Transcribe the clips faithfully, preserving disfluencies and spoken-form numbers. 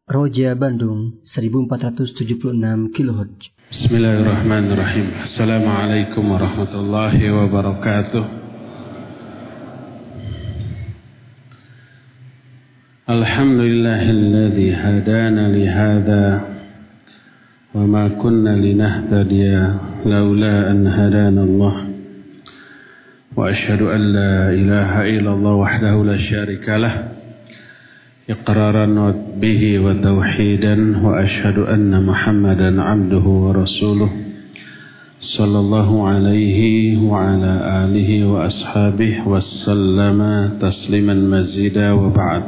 Roja Bandung seribu empat ratus tujuh puluh enam kilohertz. Bismillahirrahmanirrahim. Assalamualaikum warahmatullahi wabarakatuh. Alhamdulillahilladzi hadana lihada wa ma kunna linahtadiya laula an hadana Allah. Wa ashhadu an la ilaha illallah wahdahu la syarika lah. إقرارا به وتوحيدا وأشهد أن محمدا عبده ورسوله صلى الله عليه وعلى آله وأصحابه وسلم تسليما مزيدا وبعد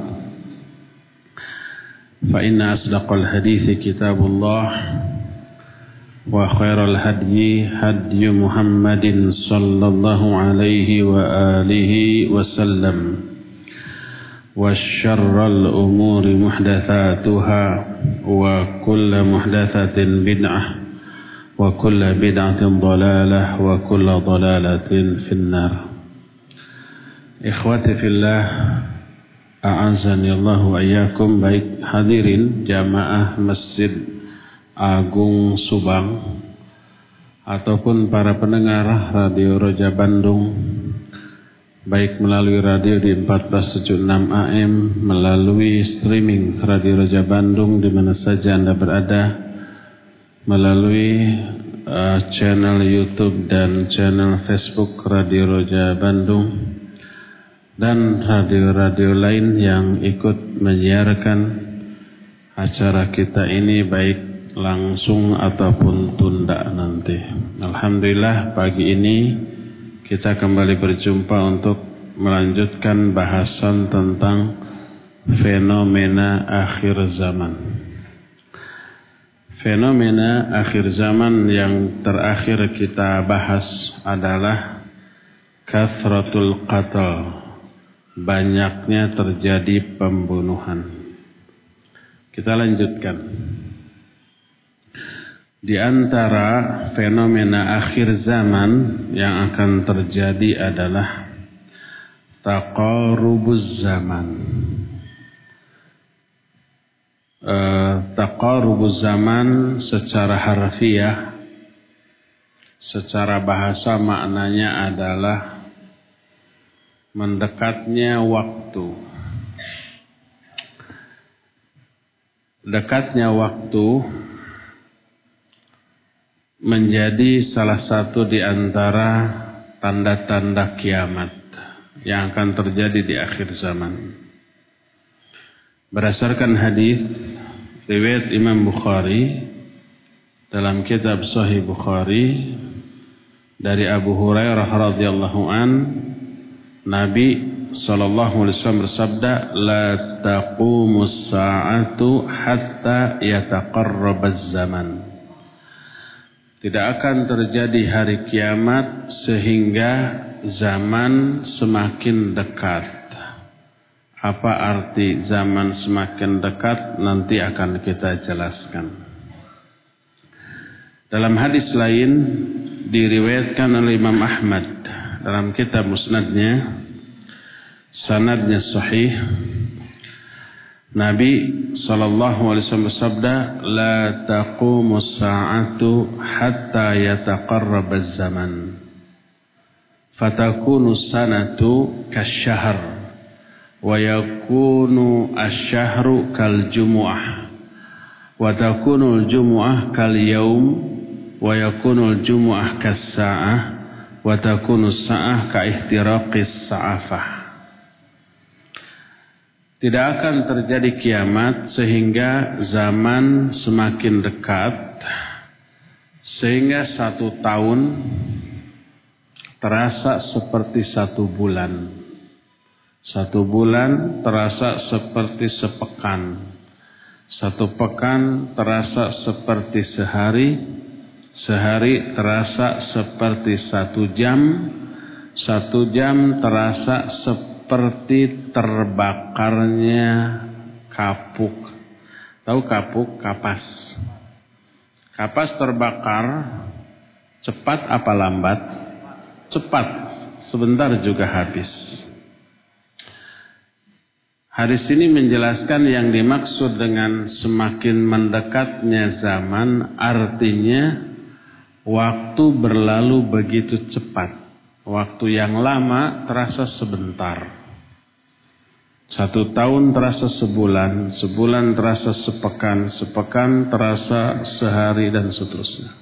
فإن أصدق الحديث كتاب الله وخير الهدي هدي محمد صلى الله عليه وآله وسلم وشر الأمور محدثاتها وكل محدثة بدعة وكل بدعة ضلالة وكل ضلالة في النار. Ikhwati fillah, a'azani Allah wa iyyakum. Baik hadirin jamaah Masjid Agung Subang ataupun para pendengar Radio Roja Bandung, baik melalui radio di empat belas tujuh puluh enam A M, melalui streaming Radio Roja Bandung di mana saja Anda berada, melalui uh, channel YouTube dan channel Facebook Radio Roja Bandung, dan radio-radio lain yang ikut menyiarkan acara kita ini baik langsung ataupun tunda nanti. Alhamdulillah, pagi ini kita kembali berjumpa untuk melanjutkan bahasan tentang fenomena akhir zaman. Fenomena akhir zaman yang terakhir kita bahas adalah kathratul qatl, banyaknya terjadi pembunuhan. Kita lanjutkan. Di antara fenomena akhir zaman yang akan terjadi adalah taqarubuz zaman. E, taqarubuz zaman secara harfiah, secara bahasa maknanya adalah mendekatnya waktu. Dekatnya waktu menjadi salah satu di antara tanda-tanda kiamat yang akan terjadi di akhir zaman. Berdasarkan hadis riwayat Imam Bukhari dalam kitab Sahih Bukhari dari Abu Hurairah radhiyallahu an, Nabi sallallahu alaihi wasallam bersabda, "La taqumus sa'atu hatta yataqarrabaz zaman." Tidak akan terjadi hari kiamat sehingga zaman semakin dekat. Apa arti zaman semakin dekat? Nanti akan kita jelaskan. Dalam hadis lain diriwayatkan oleh Imam Ahmad dalam kitab Musnadnya, sanadnya sahih, Nabi sallallahu alaihi wasallam bersabda, "La taqumus sa'atu hatta yataqarrabaz zaman. Fatakunu sanatu kasyahr wa yakunu asy-syahru kal jumu'ah wa takunu al-jumu'ah kal yaum wa yakunu al-jumu'ah kas sa'ah wa takunu as-sa'ah ka ihtiraqis sa'afah." Tidak akan terjadi kiamat sehingga zaman semakin dekat, sehingga satu tahun terasa seperti satu bulan. Satu bulan terasa seperti sepekan. Satu pekan terasa seperti sehari. Sehari terasa seperti satu jam. Satu jam terasa seperti seperti terbakarnya kapuk. Tahu kapuk? Kapas. Kapas terbakar cepat apa lambat? Cepat. Sebentar juga habis. Hadis ini menjelaskan yang dimaksud dengan semakin mendekatnya zaman, artinya waktu berlalu begitu cepat. Waktu yang lama terasa sebentar. Satu tahun terasa sebulan, sebulan terasa sepekan, sepekan terasa sehari dan seterusnya.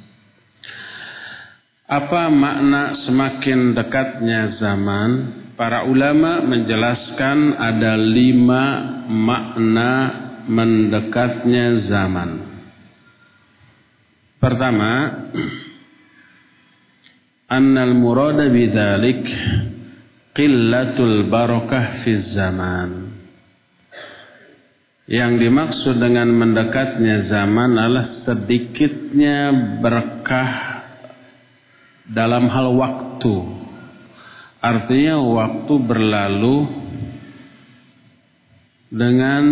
Apa makna semakin dekatnya zaman? Para ulama menjelaskan ada lima makna mendekatnya zaman. Pertama, annal murada bidzalik qillatul barakah fi zaman. Yang dimaksud dengan mendekatnya zaman adalah sedikitnya berkah dalam hal waktu. Artinya waktu berlalu dengan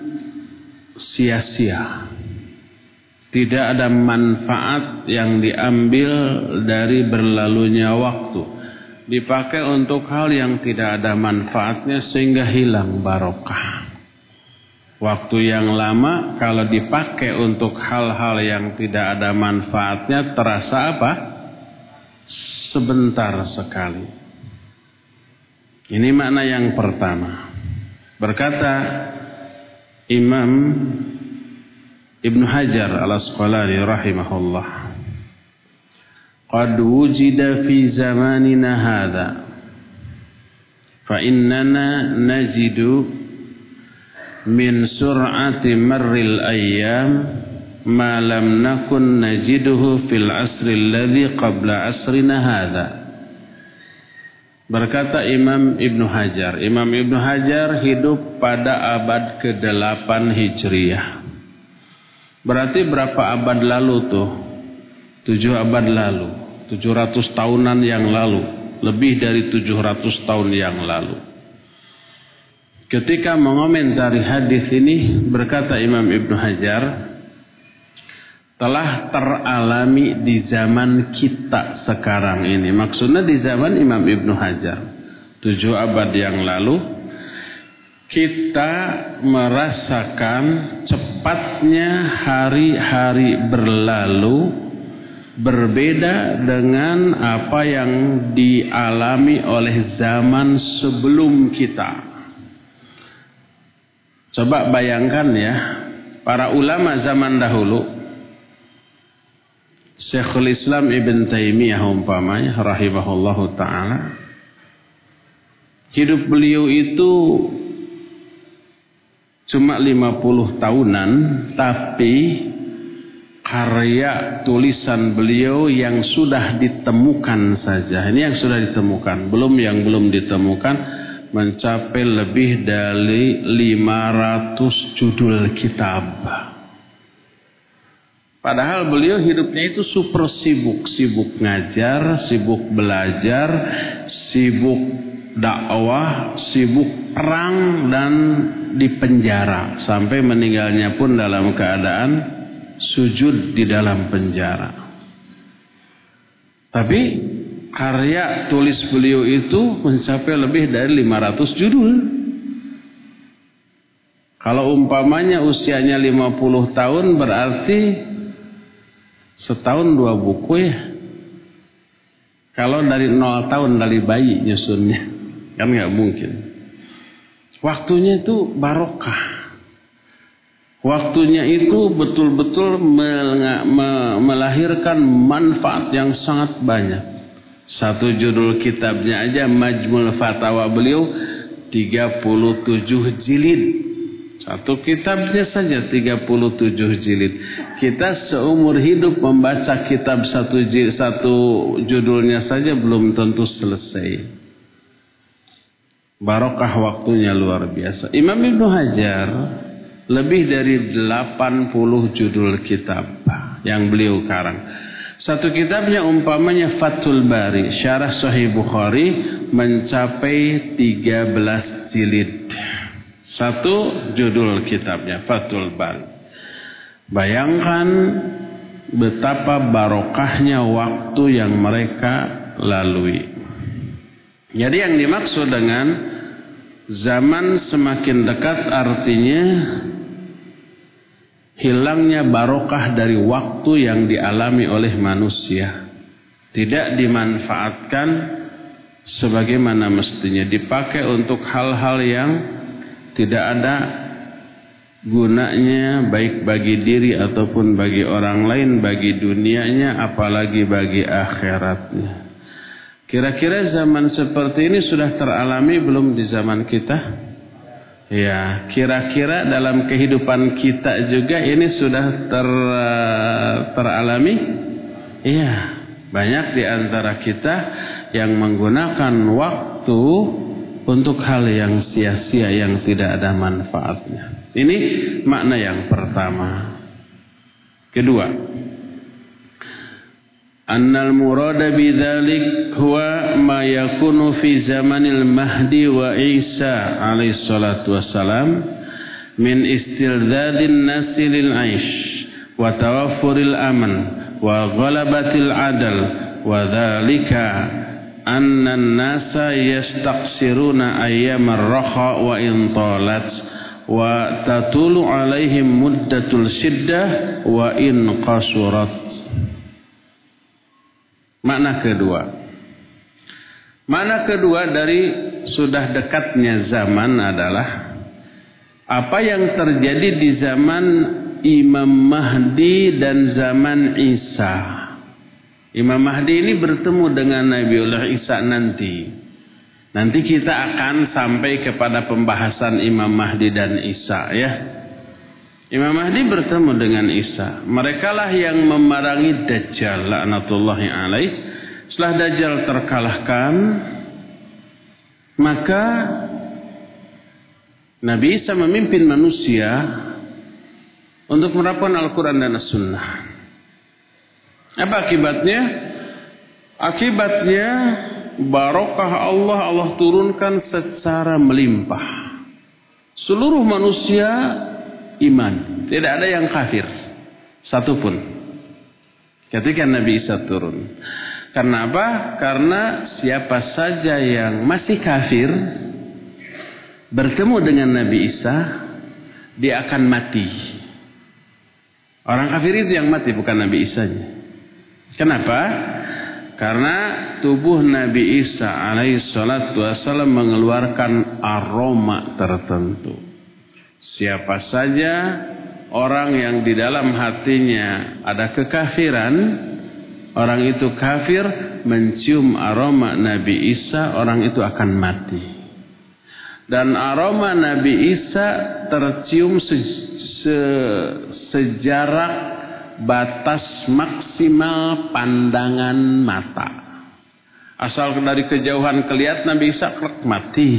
sia-sia. Tidak ada manfaat yang diambil dari berlalunya waktu. Dipakai untuk hal yang tidak ada manfaatnya sehingga hilang barokah. Waktu yang lama kalau dipakai untuk hal-hal yang tidak ada manfaatnya terasa apa? Sebentar sekali. Ini makna yang pertama. Berkata Imam Ibnu Hajar Al-Asqalani rahimahullah, qad wujida fi zamanina hadha fa innana najidu min sur'ati marril ayyam ma lam nakun najiduhu fil asri alladhi qabla asrina hadha. Berkata Imam Ibnu Hajar, Imam Ibnu Hajar hidup pada abad kedelapan Hijriah. Berarti berapa abad lalu tuh? Tujuh abad lalu, tujuh ratus tahunan yang lalu, lebih dari tujuh ratus tahun yang lalu. Ketika mengomentari hadis ini, berkata Imam Ibnu Hajar, telah teralami di zaman kita sekarang ini. Maksudnya di zaman Imam Ibnu Hajar. Tujuh abad yang lalu. Kita merasakan cepatnya hari-hari berlalu. Berbeda dengan apa yang dialami oleh zaman sebelum kita. Coba bayangkan ya. Para ulama zaman dahulu. Syekhul Islam Ibn Taimiyah umpamanya rahimahullahu ta'ala, hidup beliau itu cuma lima puluh tahunan, tapi karya tulisan beliau yang sudah ditemukan saja, ini yang sudah ditemukan, belum yang belum ditemukan, mencapai lebih dari lima ratus judul kitab. Padahal beliau hidupnya itu super sibuk, sibuk ngajar, sibuk belajar, sibuk dakwah, sibuk perang dan dipenjara sampai meninggalnya pun dalam keadaan sujud di dalam penjara. Tapi karya tulis beliau itu mencapai lebih dari lima ratus judul. Kalau umpamanya usianya lima puluh tahun berarti setahun dua buku ya. Kalau dari nol tahun dari bayi nyusunnya kan nggak mungkin. Waktunya itu barokah. Waktunya itu betul-betul melahirkan manfaat yang sangat banyak. Satu judul kitabnya aja Majmul Fatawa beliau tiga puluh tujuh jilid. Satu kitabnya saja tiga puluh tujuh jilid. Kita seumur hidup membaca kitab satu, satu judulnya saja belum tentu selesai. Barokah waktunya luar biasa. Imam Ibnu Hajar lebih dari delapan puluh judul kitab yang beliau karang. Satu kitabnya umpamanya Fathul Bari, Syarah Sahih Bukhari mencapai tiga belas jilid. Satu judul kitabnya Fathul Bari. Bayangkan betapa barokahnya waktu yang mereka lalui. Jadi yang dimaksud dengan Zaman semakin dekat artinya hilangnya barokah dari waktu yang dialami oleh manusia. Tidak dimanfaatkan sebagaimana mestinya. Dipakai untuk hal-hal yang tidak ada gunanya, baik bagi diri ataupun bagi orang lain, bagi dunianya, apalagi bagi akhiratnya. Kira-kira zaman seperti ini sudah teralami belum di zaman kita? Ya, kira-kira dalam kehidupan kita juga ini sudah ter, teralami? Iya, banyak di antara kita yang menggunakan waktu untuk hal yang sia-sia yang tidak ada manfaatnya. Ini makna yang pertama. Kedua, annal murada bidzalik huwa ma yakunu fi zamanil mahdi wa Isa alaihi salatu wassalam min istildzadin nasi lil aish wa tawaffuril aman wa ghalabatil adal wa dzalika anna an-nasa yastaqsiruna ayyamar raha wa in talat wa tatulu alaihim muddatul shiddah wa in qasurat. Makna kedua. Makna kedua dari sudah dekatnya zaman adalah apa yang terjadi di zaman Imam Mahdi dan zaman Isa. Imam Mahdi ini bertemu dengan Nabiullah Isa nanti. Nanti kita akan sampai kepada pembahasan Imam Mahdi dan Isa ya. Imam Mahdi bertemu dengan Isa. Merekalah yang memerangi Dajjal laknatullahi alaih. Setelah Dajjal terkalahkan, maka Nabi Isa memimpin manusia untuk menerapkan Al-Quran dan As-Sunnah. Apa akibatnya? Akibatnya barokah Allah Allah turunkan secara melimpah. Seluruh manusia iman, tidak ada yang kafir satupun ketika Nabi Isa turun. Karena apa? Karena siapa saja yang masih kafir bertemu dengan Nabi Isa, dia akan mati. Orang kafir itu yang mati, bukan Nabi Isa-nya. Kenapa? Karena tubuh Nabi Isa alaihi salatu wassalam mengeluarkan aroma tertentu. Siapa saja orang yang di dalam hatinya ada kekafiran, orang itu kafir, mencium aroma Nabi Isa, orang itu akan mati. Dan aroma Nabi Isa tercium se se sejarak batas maksimal pandangan mata. Asal dari kejauhan kelihatan Nabi Isa, klek, mati.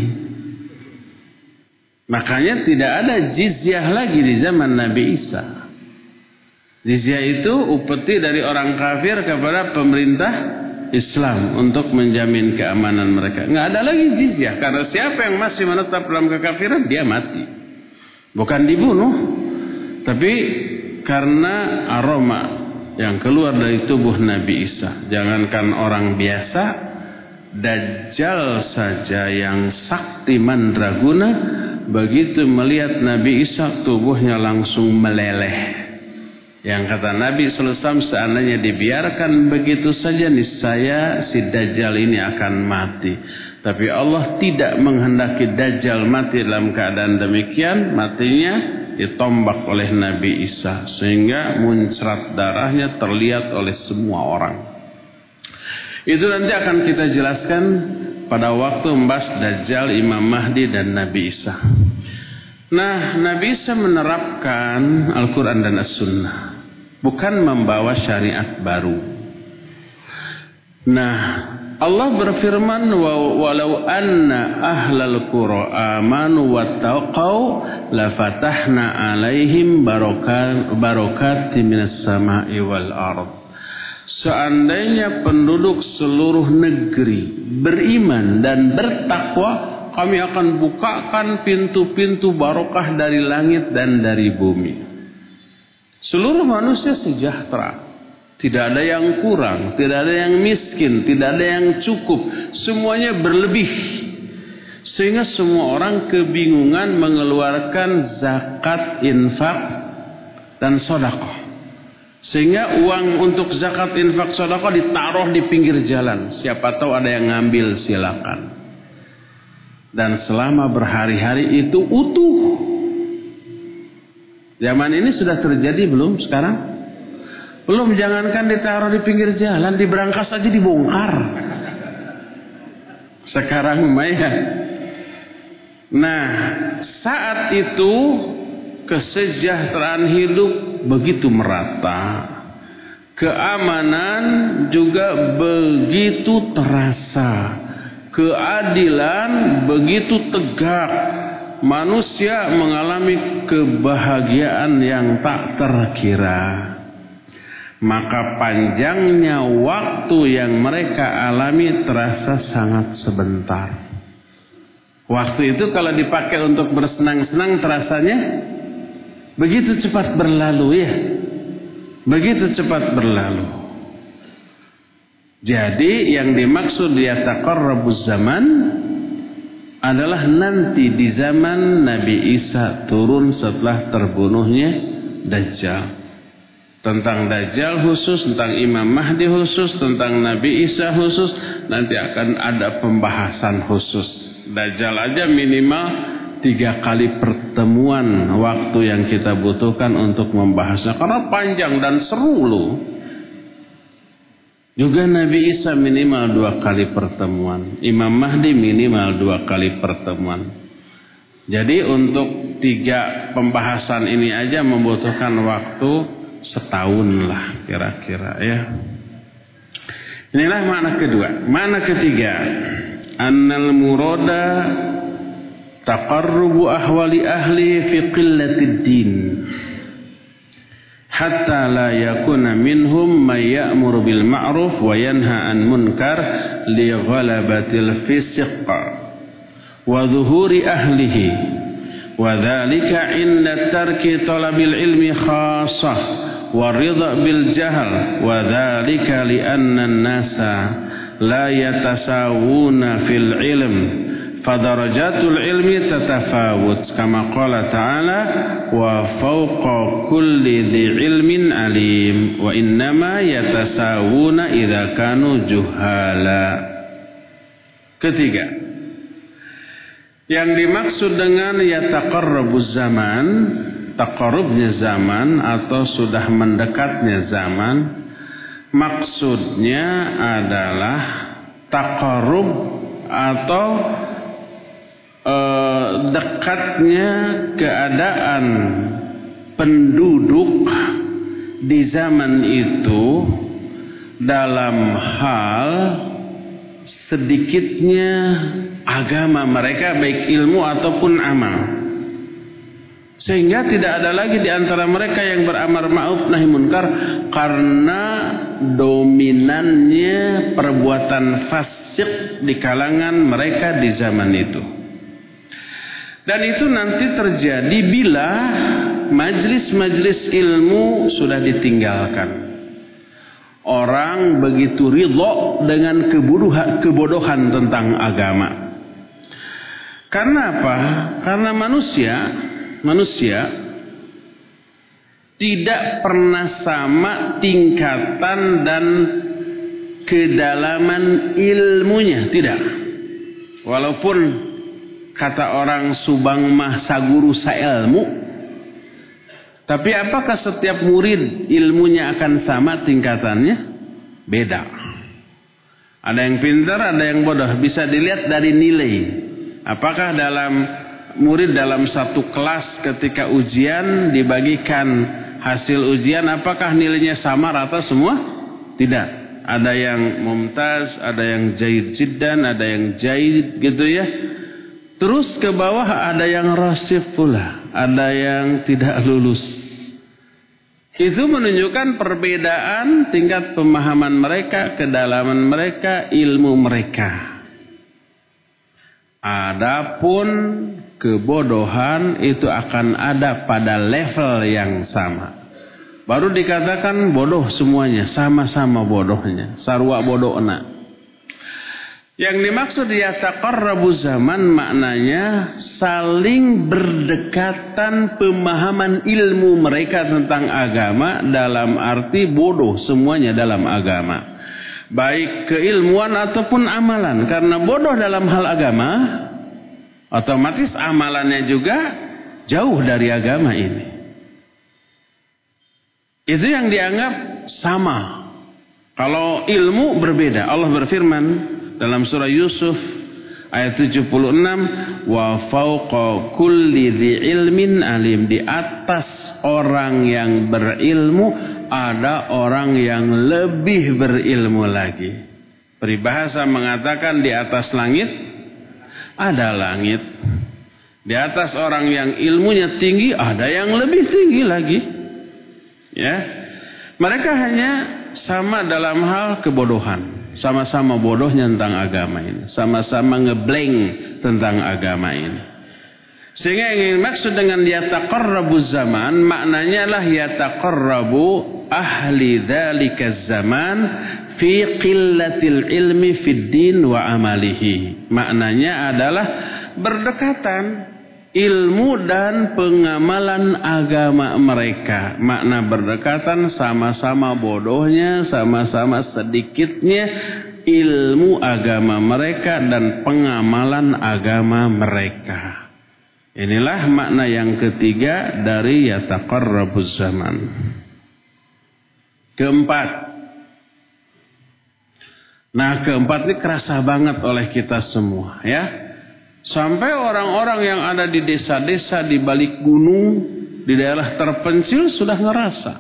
Makanya tidak ada jizyah lagi di zaman Nabi Isa. Jizyah itu upeti dari orang kafir kepada pemerintah Islam untuk menjamin keamanan mereka. Nggak ada lagi jizyah, karena siapa yang masih menetap dalam kekafiran, dia mati. Bukan dibunuh, tapi karena aroma yang keluar dari tubuh Nabi Isa. Jangankan orang biasa, Dajjal saja yang sakti mandraguna, begitu melihat Nabi Isa, tubuhnya langsung meleleh. Yang kata Nabi sallallahu alaihi wasallam, seandainya dibiarkan begitu saja, niscaya si Dajjal ini akan mati. Tapi Allah tidak menghendaki Dajjal mati dalam keadaan demikian. Matinya ditombak oleh Nabi Isa, sehingga muncrat darahnya terlihat oleh semua orang. Itu nanti akan kita jelaskan pada waktu membahas Dajjal, Imam Mahdi dan Nabi Isa. Nah, Nabi Isa menerapkan Al-Quran dan As-Sunnah, bukan membawa syariat baru. Nah, Allah berfirman, walau anna ahlal qura amanu wattaqau lafatahna alaihim barakatin minas sama'i wal ardh. Seandainya penduduk seluruh negeri beriman dan bertakwa, kami akan bukakan pintu-pintu barokah dari langit dan dari bumi. Seluruh manusia sejahtera. Tidak ada yang kurang, tidak ada yang miskin, tidak ada yang cukup. Semuanya berlebih. Sehingga semua orang kebingungan mengeluarkan zakat, infak, dan sedekah. Sehingga uang untuk zakat, infak, sedekah ditaruh di pinggir jalan. Siapa tahu ada yang ngambil, silakan. Dan selama berhari-hari itu utuh. Zaman ini sudah terjadi belum sekarang? Belum, jangankan ditaruh di pinggir jalan, di berangkas aja dibongkar. Sekarang lumayan. Nah, saat itu kesejahteraan hidup begitu merata. Keamanan juga begitu terasa. Keadilan begitu tegak. Manusia mengalami kebahagiaan yang tak terkira. Maka panjangnya waktu yang mereka alami terasa sangat sebentar. Waktu itu kalau dipakai untuk bersenang-senang terasanya begitu cepat berlalu ya. Begitu cepat berlalu. Jadi yang dimaksud yataqarrabuz zaman adalah nanti di zaman Nabi Isa turun setelah terbunuhnya Dajjal. Tentang Dajjal khusus, tentang Imam Mahdi khusus, tentang Nabi Isa khusus, nanti akan ada pembahasan khusus. Dajjal aja minimal tiga kali pertemuan waktu yang kita butuhkan untuk membahasnya. Karena panjang dan seru loh. Juga Nabi Isa minimal dua kali pertemuan. Imam Mahdi minimal dua kali pertemuan. Jadi untuk tiga pembahasan ini aja membutuhkan waktu setahun lah kira-kira ya. Inilah makna kedua. Makna ketiga. Annal murada taqarrubu ahwali ahli fi qillatid din hatta la yakuna minhum may ya'muru bil ma'ruf wa yanha an munkar li ghalabatil fisq wa dhuhuri ahlihi wa dhalika inda tarki talabil ilmi khassah wa ridha bil jahl wa dhalika li anna an-nasa la yatasawuna fil ilm fadarajatul ilmi tatafawut kama qala ta'ala wa fawqa kulli dhi ilmin alim wa innama yatasawuna idza kanu juhala. Ketiga, yang dimaksud dengan yataqarrabuz zaman, taqarrubnya zaman atau sudah mendekatnya zaman, maksudnya adalah taqarrub atau e, dekatnya keadaan penduduk di zaman itu dalam hal sedikitnya agama mereka, baik ilmu ataupun amal. Sehingga tidak ada lagi di antara mereka yang beramar ma'ruf nahi munkar karena dominannya perbuatan fasik di kalangan mereka di zaman itu. Dan itu nanti terjadi bila majlis-majlis ilmu sudah ditinggalkan. Orang begitu ridho dengan kebodohan, kebodohan tentang agama. Karena apa? Karena manusia Manusia tidak pernah sama tingkatan dan kedalaman ilmunya, tidak. Walaupun kata orang Subang mah saguru sailmu, tapi apakah setiap murid ilmunya akan sama tingkatannya? Beda. Ada yang pintar, ada yang bodoh. Bisa dilihat dari nilai. Apakah dalam murid dalam satu kelas ketika ujian dibagikan hasil ujian, apakah nilainya sama rata semua? Tidak. Ada yang mumtaz, ada yang jaid jiddan, ada yang jaid gitu ya. Terus ke bawah ada yang rasif pula, ada yang tidak lulus. Itu menunjukkan perbedaan tingkat pemahaman mereka, kedalaman mereka, ilmu mereka. Adapun kebodohan itu akan ada pada level yang sama. Baru dikatakan bodoh semuanya, sama-sama bodohnya. Sarwa bodohna. Yang dimaksud yataqarrabu zaman maknanya saling berdekatan pemahaman ilmu mereka tentang agama, dalam arti bodoh semuanya dalam agama. Baik keilmuan ataupun amalan. Karena bodoh dalam hal agama, otomatis amalannya juga jauh dari agama ini. Itu yang dianggap sama. Kalau ilmu berbeda. Allah berfirman dalam surah Yusuf ayat tujuh puluh enam, wa fauqa kulli dzi ilmin alim, di atas orang yang berilmu ada orang yang lebih berilmu lagi. Peribahasa mengatakan di atas langit ada langit. Di atas orang yang ilmunya tinggi ada yang lebih tinggi lagi. Ya. Mereka hanya sama dalam hal kebodohan. Sama-sama bodohnya tentang agama ini. Sama-sama ngeblank tentang agama ini. Sehingga yang maksud dengan yataqarrabu zaman, maknanya lah yataqarrabu ahli dzalika zaman fi qillatil ilmi fid din wa amalihi. Maknanya adalah berdekatan ilmu dan pengamalan agama mereka. Makna berdekatan sama-sama bodohnya, sama-sama sedikitnya ilmu agama mereka dan pengamalan agama mereka. Inilah makna yang ketiga dari yataqarrabuz zaman. Keempat. Nah, keempat ini kerasa banget oleh kita semua, ya. Sampai orang-orang yang ada di desa-desa, di balik gunung, di daerah terpencil sudah ngerasa.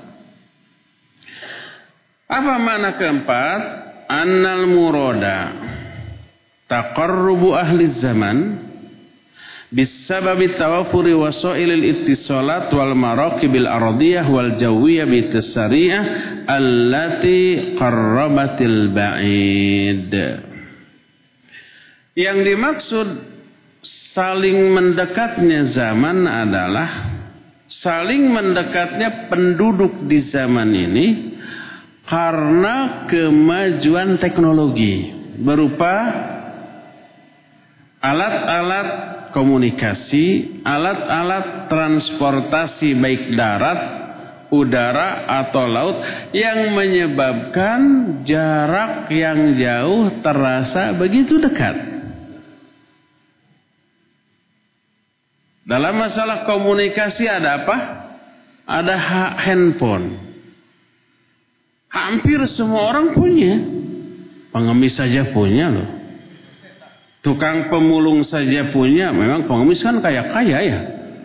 Apa makna keempat? Annal murada taqarrubu ahli zaman bisababi tawafuri wasailil ittisalat wal maraqibil ardiyah wal jawiyah bitasariyah allati qarrabatil ba'id. Yang dimaksud saling mendekatnya zaman adalah saling mendekatnya penduduk di zaman ini karena kemajuan teknologi berupa alat-alat komunikasi, alat-alat transportasi baik darat, udara atau laut yang menyebabkan jarak yang jauh terasa begitu dekat. Dalam masalah komunikasi ada apa? Ada handphone. Hampir semua orang punya. Pengemis saja punya loh. Tukang pemulung saja punya. Memang pengemis kan kaya-kaya ya.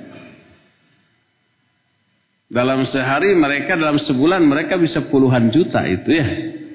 Dalam sehari mereka, dalam sebulan mereka bisa puluhan juta itu ya.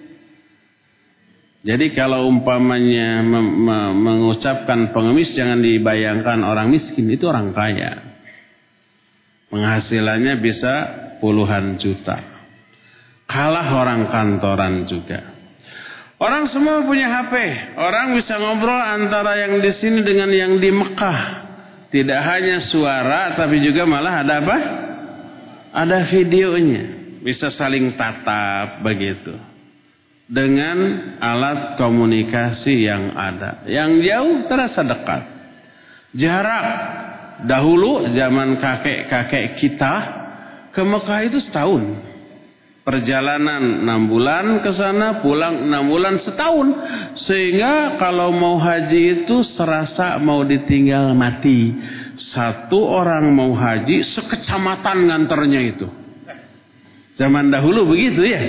Jadi kalau umpamanya mem- mem- mengucapkan pengemis, jangan dibayangkan orang miskin, itu orang kaya. Penghasilannya bisa puluhan juta. Kalah orang kantoran juga. Orang semua punya H P. Orang bisa ngobrol antara yang di sini dengan yang di Mekah. Tidak hanya suara, tapi juga malah ada apa? Ada videonya. Bisa saling tatap begitu. Dengan alat komunikasi yang ada. Yang jauh terasa dekat. Jarak dahulu zaman kakek-kakek kita ke Mekah itu setahun. Perjalanan enam bulan ke sana, pulang enam bulan setahun. Sehingga kalau mau haji itu serasa mau ditinggal mati. Satu orang mau haji sekecamatan nganternya itu. Zaman dahulu begitu ya.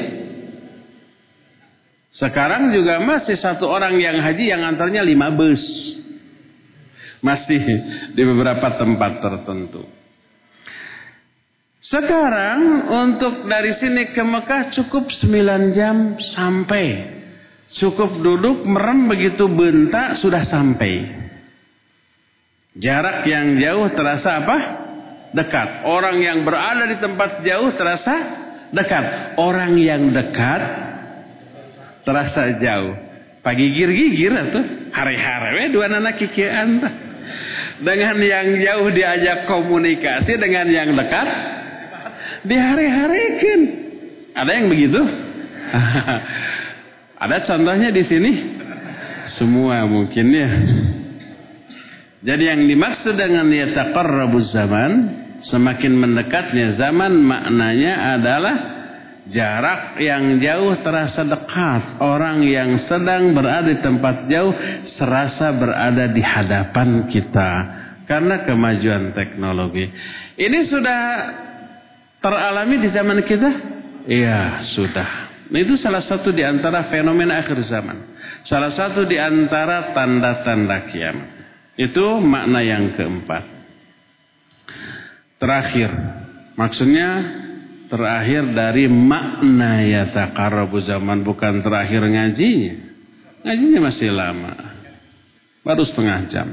Sekarang juga masih satu orang yang haji yang antarnya lima bus. Masih di beberapa tempat tertentu. Sekarang untuk dari sini ke Mekah cukup sembilan jam sampai. Cukup duduk merem begitu bentak sudah sampai. Jarak yang jauh terasa apa? Dekat. Orang yang berada di tempat jauh terasa dekat. Orang yang dekat terasa jauh. Pagigir-gigir atau hari-hari dua anak kikian. Dengan yang jauh diajak komunikasi, dengan yang dekat dihari-harikan. Ada yang begitu? Ada contohnya di sini? semua mungkin ya. Jadi yang dimaksud dengan yataqarrabuz zaman, semakin mendekatnya zaman, maknanya adalah jarak yang jauh terasa dekat. Orang yang sedang berada di tempat jauh serasa berada di hadapan kita karena kemajuan teknologi. Ini sudah teralami di zaman kita? Iya, sudah. Nah, itu salah satu di antara fenomena akhir zaman. Salah satu di antara tanda-tanda kiamat. Itu makna yang keempat. Terakhir, maksudnya terakhir dari makna yataqarrabu zaman, bukan terakhir ngajinya. Ngajinya masih lama, baru setengah jam.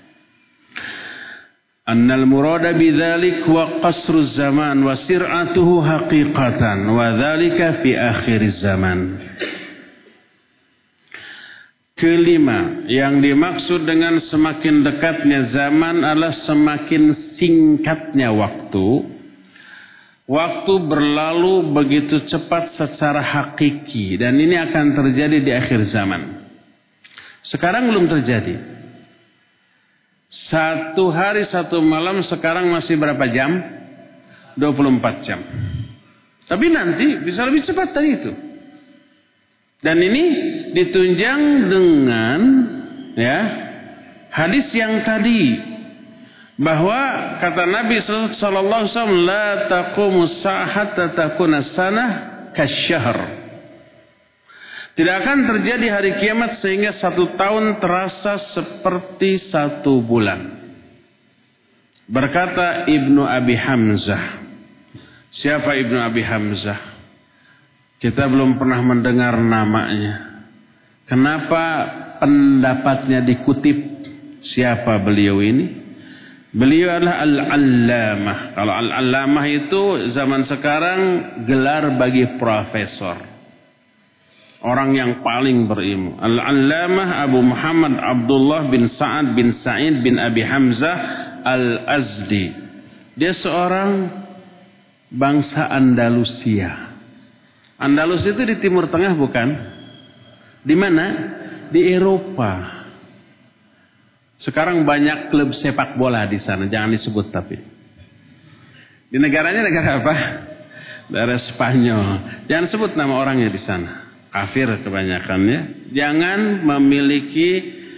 Annal murada bidzalik wa qasru zaman wa sir'atuhu haqiqatan wa dzalika fi akhir zaman. Kelima, yang dimaksud dengan semakin dekatnya zaman adalah semakin singkatnya waktu. Waktu berlalu begitu cepat secara hakiki, dan ini akan terjadi di akhir zaman. Sekarang belum terjadi. Satu hari satu malam sekarang masih berapa jam? dua puluh empat jam. Tapi nanti bisa lebih cepat dari itu. Dan ini ditunjang dengan ya hadis yang tadi, bahwa kata Nabi sallallahu alaihi wasallam, la taqumu sa'ata takuna sanah kasyahr. Tidak akan terjadi hari kiamat sehingga satu tahun terasa seperti satu bulan. Berkata Ibnu Abi Hamzah. Siapa Ibnu Abi Hamzah? Kita belum pernah mendengar namanya. Kenapa pendapatnya dikutip? Siapa beliau ini? Beliau adalah Al-Allamah. Kalau Al-Allamah itu zaman sekarang gelar bagi profesor. Orang yang paling berilmu. Al-Allamah Abu Muhammad Abdullah bin Sa'ad bin Sa'id bin Abi Hamzah Al-Azdi. Dia seorang bangsa Andalusia. Andalus itu di Timur Tengah bukan? Di mana? Di Eropa. Sekarang banyak klub sepak bola di sana, jangan disebut tapi. Di negaranya negara apa? Daerah Spanyol. Jangan sebut nama orangnya di sana. Kafir kebanyakannya. Jangan memiliki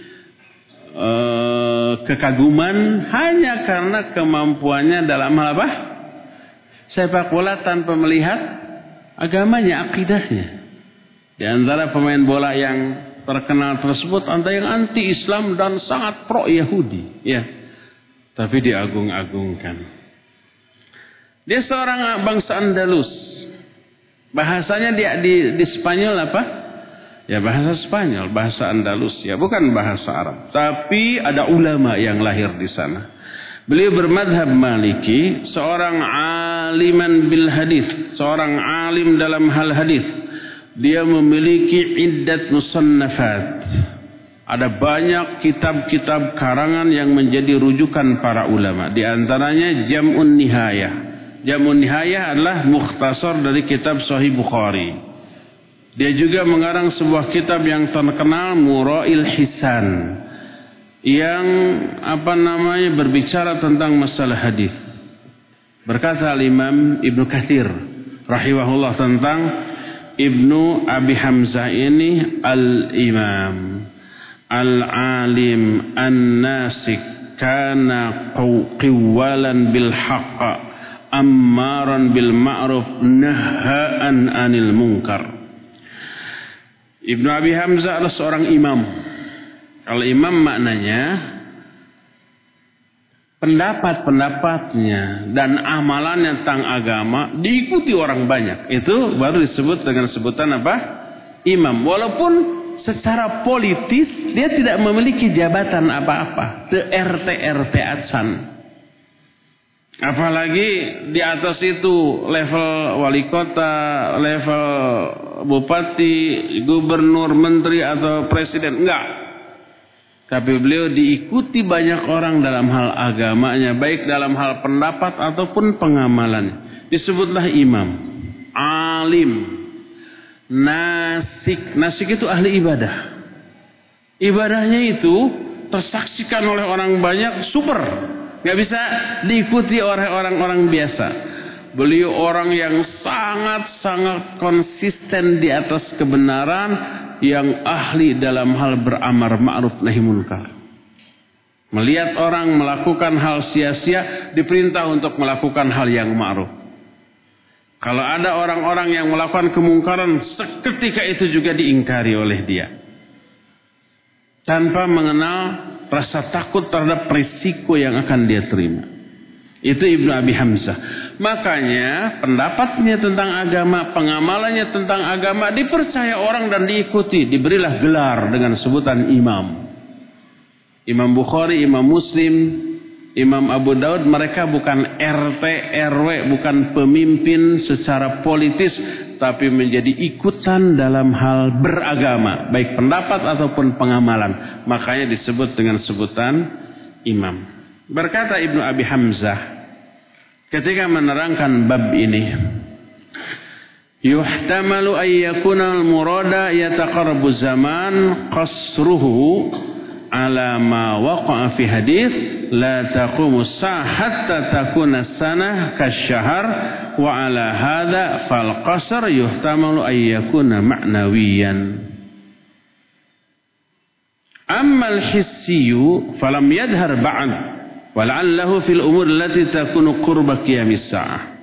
uh, kekaguman hanya karena kemampuannya dalam hal apa? Sepak bola tanpa melihat agamanya, akidahnya. Di antara pemain bola yang terkenal tersebut ada yang anti-Islam dan sangat pro-Yahudi, ya. Tapi diagung-agungkan. Dia seorang bangsa Andalus. Bahasanya di, di, di Spanyol apa? Ya bahasa Spanyol, bahasa Andalus, ya bukan bahasa Arab. Tapi ada ulama yang lahir di sana. Beliau bermadhab Maliki, seorang aliman bil hadis, seorang alim dalam hal hadis. Dia memiliki iddat musannafat. Ada banyak kitab-kitab karangan yang menjadi rujukan para ulama. Di antaranya Jam'un Nihayah. Jam'un Nihayah adalah mukhtasar dari kitab Sahih Bukhari. Dia juga mengarang sebuah kitab yang terkenal, Mura'il Hisan, yang apa namanya berbicara tentang masalah hadis. Berkata Imam Ibnu Katsir rahimahullah tentang Ibnu Abi Hamzah ini, al-imam al-alim an-nasik kana qiwalan bil haqq ammaran bil ma'ruf nahaan anil munkar. Ibnu Abi Hamzah adalah seorang imam. Kalau imam maknanya pendapat-pendapatnya dan amalannya tentang agama diikuti orang banyak. Itu baru disebut dengan sebutan apa? Imam. Walaupun secara politis dia tidak memiliki jabatan apa-apa. Te R T R T Atsan. Apalagi di atas itu level wali kota, level bupati, gubernur, menteri atau presiden. Enggak. Tapi beliau diikuti banyak orang dalam hal agamanya, baik dalam hal pendapat ataupun pengamalannya. Disebutlah imam, alim, nasik. Nasik itu ahli ibadah. Ibadahnya itu tersaksikan oleh orang banyak, super. Gak bisa diikuti oleh orang-orang biasa. Beliau orang yang sangat-sangat konsisten di atas kebenaran, yang ahli dalam hal beramar ma'ruf nahi munkar. Melihat orang melakukan hal sia-sia, diperintah untuk melakukan hal yang ma'ruf. Kalau ada orang-orang yang melakukan kemungkaran, seketika itu juga diingkari oleh dia. Tanpa mengenal rasa takut terhadap risiko yang akan dia terima. Itu Ibnu Abi Hamzah. Makanya pendapatnya tentang agama, pengamalannya tentang agama dipercaya orang dan diikuti. Diberilah gelar dengan sebutan imam. Imam Bukhari, Imam Muslim, Imam Abu Daud, mereka bukan R T, R W, bukan pemimpin secara politis, tapi menjadi ikutan dalam hal beragama, baik pendapat ataupun pengamalan. Makanya disebut dengan sebutan imam. Berkata Ibnu Abi Hamzah ketika menerangkan bab ini, yuhtamalu ayyakuna al-murada yataqarrabu zaman qasruhu ala ma waqa'a fi hadits la taqumu as-sa'ah hatta takuna as-sanah kasyahr wa ala hadha fal qasr yuhtamalu ayyakuna ma'nawiyan. Amma al-hissiyu falam yadhhar ba'd wal'allahu fil umur allati takunu qurba qiyamis sa'ah.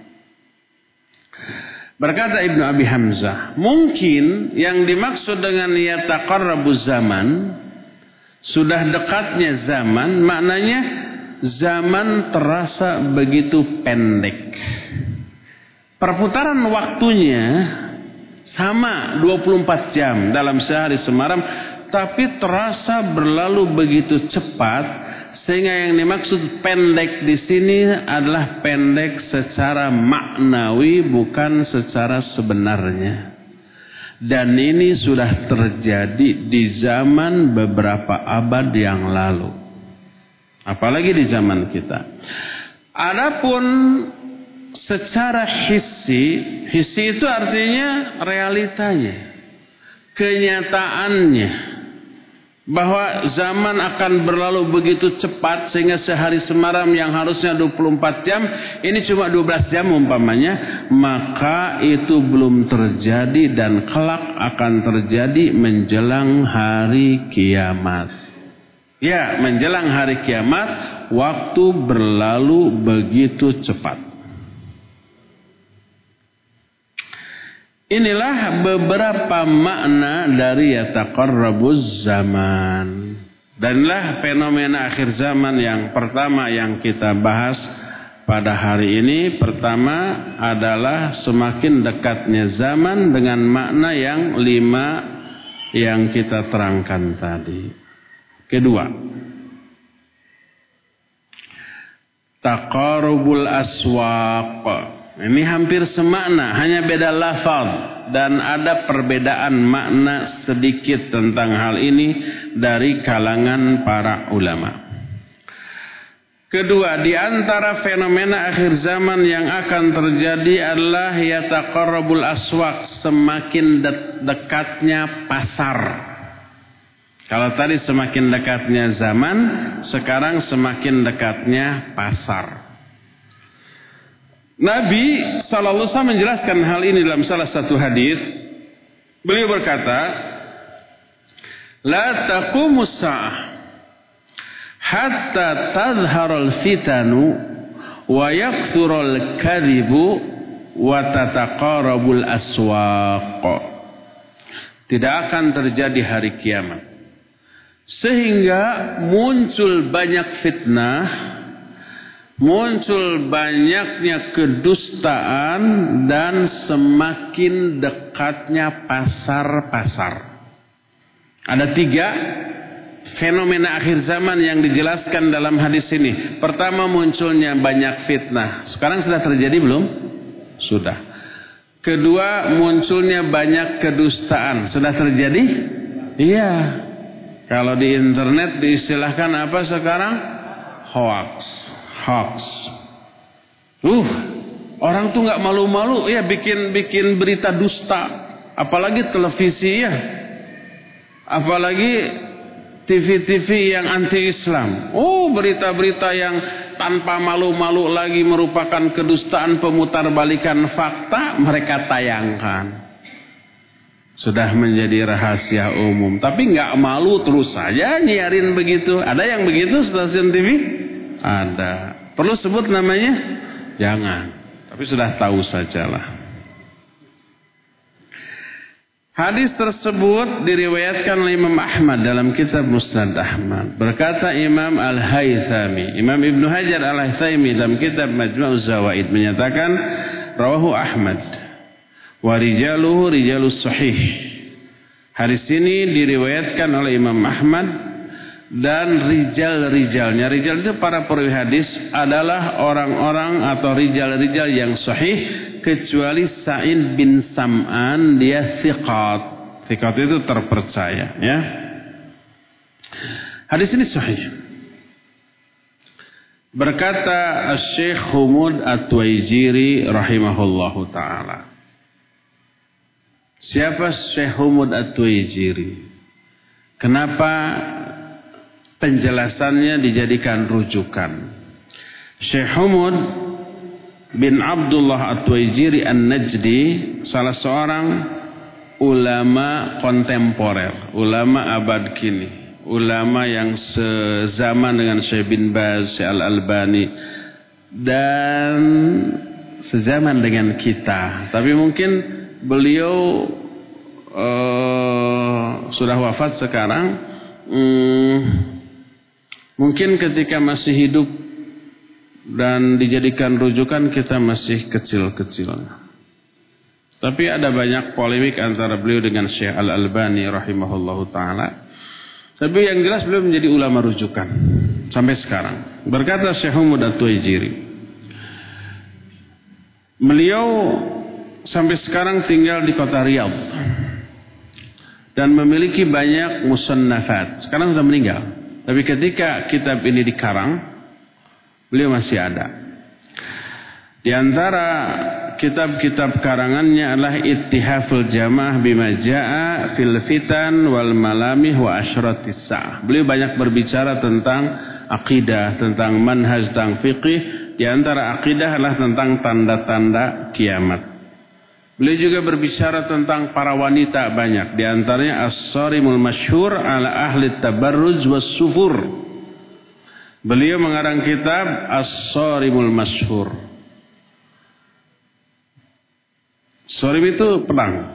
Berkata Ibnu Abi Hamzah, mungkin yang dimaksud dengan yataqarrabu zaman, sudah dekatnya zaman, maknanya zaman terasa begitu pendek. Perputaran waktunya sama dua puluh empat jam dalam sehari semalam, tapi terasa berlalu begitu cepat, sehingga yang dimaksud pendek di sini adalah pendek secara maknawi, bukan secara sebenarnya. Dan ini sudah terjadi di zaman beberapa abad yang lalu. Apalagi di zaman kita. Adapun secara hissi, hissi itu artinya realitanya, kenyataannya. Bahwa zaman akan berlalu begitu cepat sehingga sehari semalam yang harusnya dua puluh empat jam ini cuma dua belas jam umpamanya, maka itu belum terjadi dan kelak akan terjadi menjelang hari kiamat. Ya, menjelang hari kiamat waktu berlalu begitu cepat. Inilah beberapa makna dari yataqarrabuz zaman. Danlah fenomena akhir zaman yang pertama yang kita bahas pada hari ini. Pertama adalah semakin dekatnya zaman dengan makna yang lima yang kita terangkan tadi. Kedua, taqarrubul aswaq. Ini hampir semakna, hanya beda lafaz dan ada perbedaan makna sedikit tentang hal ini dari kalangan para ulama. Kedua, di antara fenomena akhir zaman yang akan terjadi adalah yataqarrabul aswaq, semakin de- dekatnya pasar. Kalau tadi semakin dekatnya zaman, sekarang semakin dekatnya pasar. Nabi sallallahu alaihi wasallam menjelaskan hal ini dalam salah satu hadis. Beliau berkata, "La taqumus sa'ah hatta tadhharul fitanu wa yakthurul kadhibu wa tataqarabul aswaq." Tidak akan terjadi hari kiamat sehingga muncul banyak fitnah, muncul banyaknya kedustaan, dan semakin dekatnya pasar-pasar. Ada tiga fenomena akhir zaman yang dijelaskan dalam hadis ini. Pertama, munculnya banyak fitnah. Sekarang sudah terjadi belum? Sudah. Kedua, munculnya banyak kedustaan. Sudah terjadi? Iya. Kalau di internet diistilahkan apa sekarang? Hoax. Hoax. Uh, orang tuh nggak malu-malu ya bikin bikin berita dusta, apalagi televisi ya, apalagi T V-T V yang anti-Islam. Oh, berita-berita yang tanpa malu-malu lagi merupakan kedustaan, pemutarbalikan fakta, mereka tayangkan. Sudah menjadi rahasia umum. Tapi nggak malu terus saja nyiarin begitu. Ada yang begitu stasiun T V? Ada. Perlu sebut namanya? Jangan. Tapi sudah tahu sajalah. Hadis tersebut diriwayatkan oleh Imam Ahmad dalam kitab Musnad Ahmad. Berkata Imam Al-Haythami, Imam Ibnu Hajar Al-Haythami dalam kitab Majma'uz Zawaid menyatakan rawahu Ahmad wa rijaluhu rijalus sahih. Hadis ini diriwayatkan oleh Imam Ahmad dan rijal-rijalnya. Rijal itu para perawi hadis adalah orang-orang atau rijal-rijal yang sahih, kecuali Sa'id bin Sam'an, dia thiqat. Thiqat itu terpercaya, ya. Hadis ini sahih. Berkata Syekh Humud At-Tuwaijiri rahimahullahu taala. Siapa Syekh Humud At-Tuwaijiri? Kenapa penjelasannya dijadikan rujukan? Syekh Humud bin Abdullah At-Tuwaijiri An-Najdi, salah seorang ulama kontemporer, ulama abad kini, ulama yang sezaman dengan Syekh bin Baz, Syekh Al-Albani, dan sezaman dengan kita. Tapi mungkin beliau uh, sudah wafat sekarang. Hmm, mungkin ketika masih hidup dan dijadikan rujukan kita masih kecil-kecil. Tapi ada banyak polemik antara beliau dengan Syekh Al-Albani rahimahullahu ta'ala. Tapi yang jelas beliau menjadi ulama rujukan sampai sekarang. Berkata Syekh Humud At-Tuwaijiri, beliau sampai sekarang tinggal di kota Riyadh dan memiliki banyak musannafat. Sekarang sudah meninggal. Tapi ketika kitab ini dikarang, beliau masih ada. Di antara kitab-kitab karangannya adalah Ittihaful Jamaah bima jaa fil fitan wal malamih wa asyratis sa'ah. Beliau banyak berbicara tentang akidah, tentang manhaj, tentang fiqih. Di antara akidah adalah tentang tanda-tanda kiamat. Beliau juga berbicara tentang para wanita banyak. Di antaranya As-Sarimul Masyhur ala ahli tabarruj was sufur. Beliau mengarang kitab As-Sarimul Masyhur. Sarim itu pedang.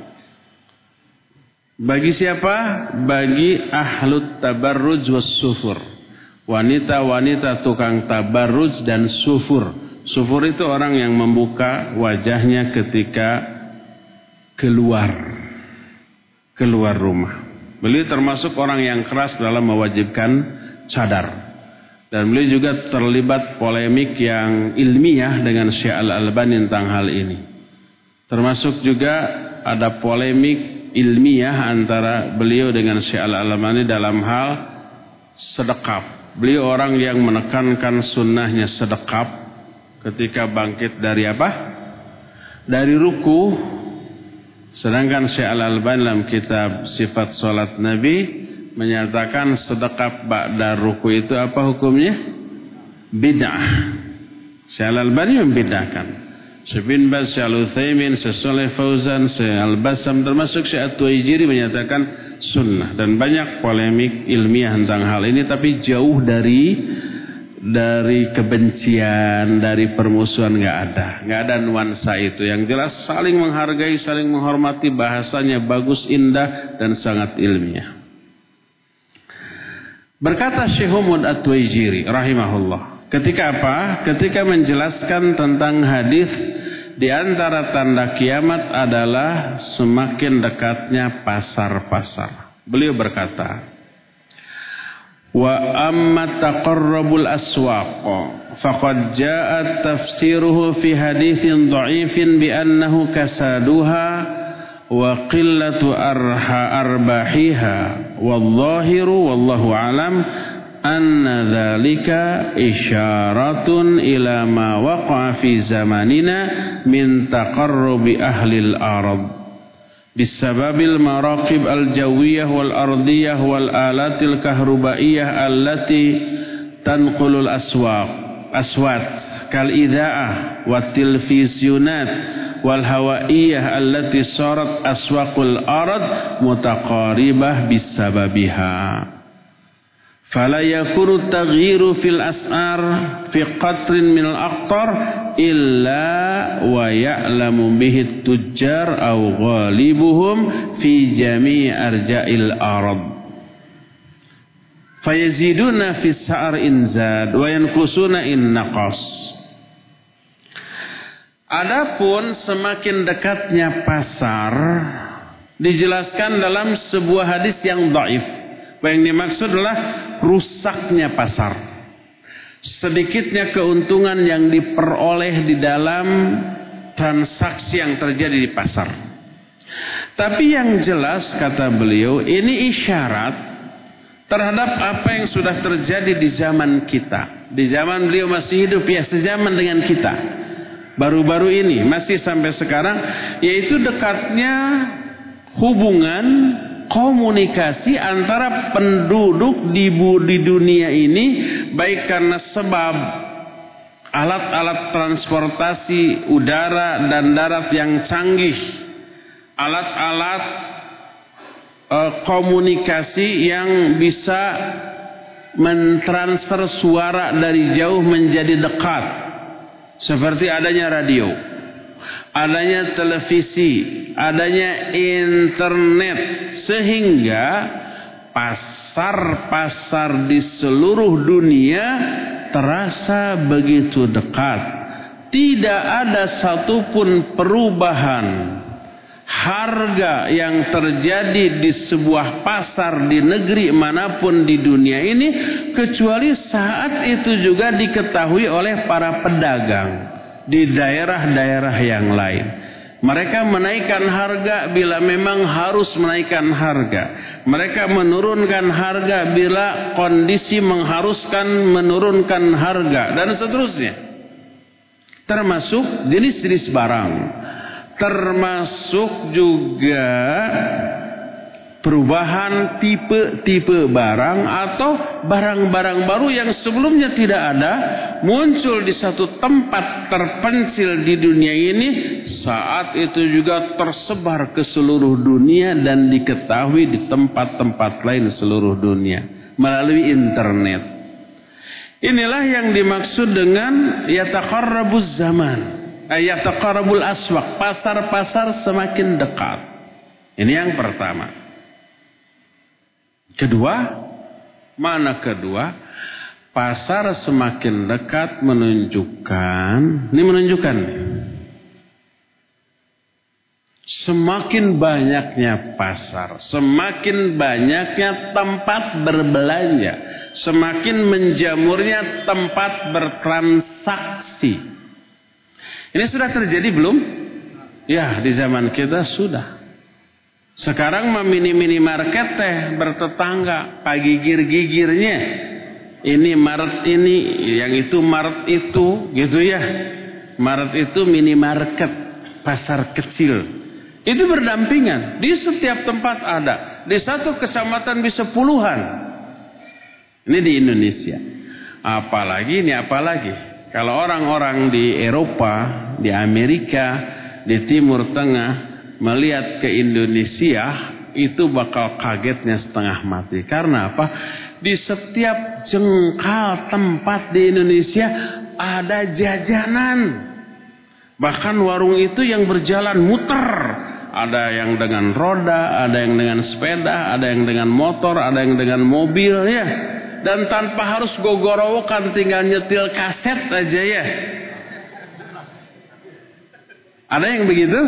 Bagi siapa? Bagi ahlut tabarruj was sufur. Wanita-wanita tukang tabarruj dan sufur. Sufur itu orang yang membuka wajahnya ketika keluar keluar rumah. Beliau termasuk orang yang keras dalam mewajibkan cadar. Dan beliau juga terlibat polemik yang ilmiah dengan Syekh Al-Albani tentang hal ini. Termasuk juga ada polemik ilmiah antara beliau dengan Syekh Al-Albani dalam hal sedekap. Beliau orang yang menekankan sunnahnya sedekap ketika bangkit dari apa? Dari ruku. Sedangkan Syekh Al-Albani dalam kitab Sifat Salat Nabi menyatakan sedekap ba'da ruku itu apa hukumnya? Bid'ah. Syekh Al-Albani membid'ahkan. Syekh bin Baz, Syekh Al-Utsaimin, Syekh Shalih Fauzan, Syekh Al-Basam, termasuk Syekh At-Tuwaijiri menyatakan sunnah. Dan banyak polemik ilmiah tentang hal ini, tapi jauh dari dari kebencian, dari permusuhan, nggak ada, nggak ada nuansa itu. Yang jelas saling menghargai, saling menghormati, bahasanya bagus, indah, dan sangat ilmiah. Berkata Syekh Humud At-Tuwaijiri rahimahullah, ketika apa? Ketika menjelaskan tentang hadis, di antara tanda kiamat adalah semakin dekatnya pasar-pasar. Beliau berkata, wa amma taqarrabul aswaq faqad jaa tafsiruhu fi haditsin dha'ifin bi annahu kasaduha wa qillatu arha arbahiha wadh-dhahiru wallahu alam anna dzalika isyaratun ila ma waqa'a fi zamanina min taqarrubi ahli al-ard bisababil maraqib al-jawiyah wal ardiyah wal alatil kahrubaiyah allati tanqulul aswaq aswat kal idha'ah wat tilvizyunat wal hawaiyah allati sarat aswaqul ard mutaqaribah bisababiha. Fala yakunu taghyiru fil as'ar fi qatrin min al-aqtar illa wa ya'lamu bihi tujjar aw ghalibuhum fi jami' arja'il ard. Fayaziduna fi sa'ar inzad wa yanqusuna in naqas. Adapun semakin dekatnya pasar dijelaskan dalam sebuah hadis yang dhaif. Yang dimaksud adalah rusaknya pasar. Sedikitnya keuntungan yang diperoleh di dalam transaksi yang terjadi di pasar. Tapi yang jelas kata beliau ini isyarat terhadap apa yang sudah terjadi di zaman kita. Di zaman beliau masih hidup ya sejaman dengan kita. Baru-baru ini masih sampai sekarang yaitu dekatnya hubungan komunikasi antara penduduk di, di dunia ini baik karena sebab alat-alat transportasi udara dan darat yang canggih, alat-alat uh, komunikasi yang bisa mentransfer suara dari jauh menjadi dekat seperti adanya radio, adanya televisi, adanya internet, sehingga pasar-pasar di seluruh dunia terasa begitu dekat. Tidak ada satupun perubahan harga yang terjadi di sebuah pasar di negeri manapun di dunia ini kecuali saat itu juga diketahui oleh para pedagang di daerah-daerah yang lain. Mereka menaikkan harga bila memang harus menaikkan harga. Mereka menurunkan harga bila kondisi mengharuskan menurunkan harga dan seterusnya. Termasuk jenis-jenis barang. Termasuk juga perubahan tipe-tipe barang atau barang-barang baru yang sebelumnya tidak ada muncul di satu tempat terpencil di dunia ini, saat itu juga tersebar ke seluruh dunia dan diketahui di tempat-tempat lain seluruh dunia melalui internet. Inilah yang dimaksud dengan yataqarrabuz zaman, yataqarrabul aswaq, pasar-pasar semakin dekat. Ini yang pertama. Kedua, mana kedua? Pasar semakin dekat menunjukkan, ini menunjukkan semakin banyaknya pasar, semakin banyaknya tempat berbelanja, semakin menjamurnya tempat bertransaksi. Ini sudah terjadi belum? Ya, di zaman kita sudah. Sekarang mini-mini market teh bertetangga, pagigir-gigirnya. Ini Maret ini, yang itu Maret itu, gitu ya. Maret itu minimarket, pasar kecil. Itu berdampingan, di setiap tempat ada. Di satu kecamatan bisa puluhan. Ini di Indonesia. Apalagi, ini apalagi. Kalau orang-orang di Eropa, di Amerika, di Timur Tengah, melihat ke Indonesia itu bakal kagetnya setengah mati. Karena apa? Di setiap jengkal tempat di Indonesia ada jajanan. Bahkan warung itu yang berjalan muter. Ada yang dengan roda, ada yang dengan sepeda, ada yang dengan motor, ada yang dengan mobil ya. Dan tanpa harus gogorowokan, tinggal nyetil kaset aja ya. Ada yang begitu?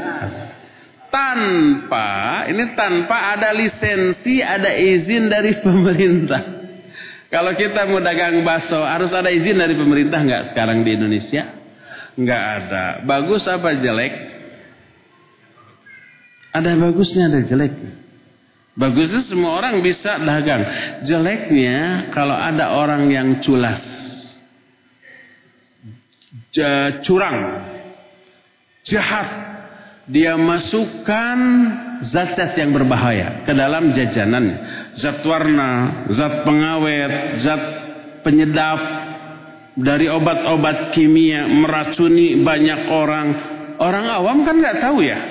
Tanpa, ini tanpa ada lisensi, ada izin dari pemerintah. Kalau kita mau dagang bakso, harus ada izin dari pemerintah nggak sekarang di Indonesia? Nggak ada. Bagus apa jelek? Ada bagusnya, ada jeleknya. Bagusnya semua orang bisa dagang. Jeleknya kalau ada orang yang culas, curang, jahat, dia masukkan zat-zat yang berbahaya ke dalam jajanan. Zat warna, zat pengawet, zat penyedap, dari obat-obat kimia, meracuni banyak orang. Orang awam kan nggak tahu ya.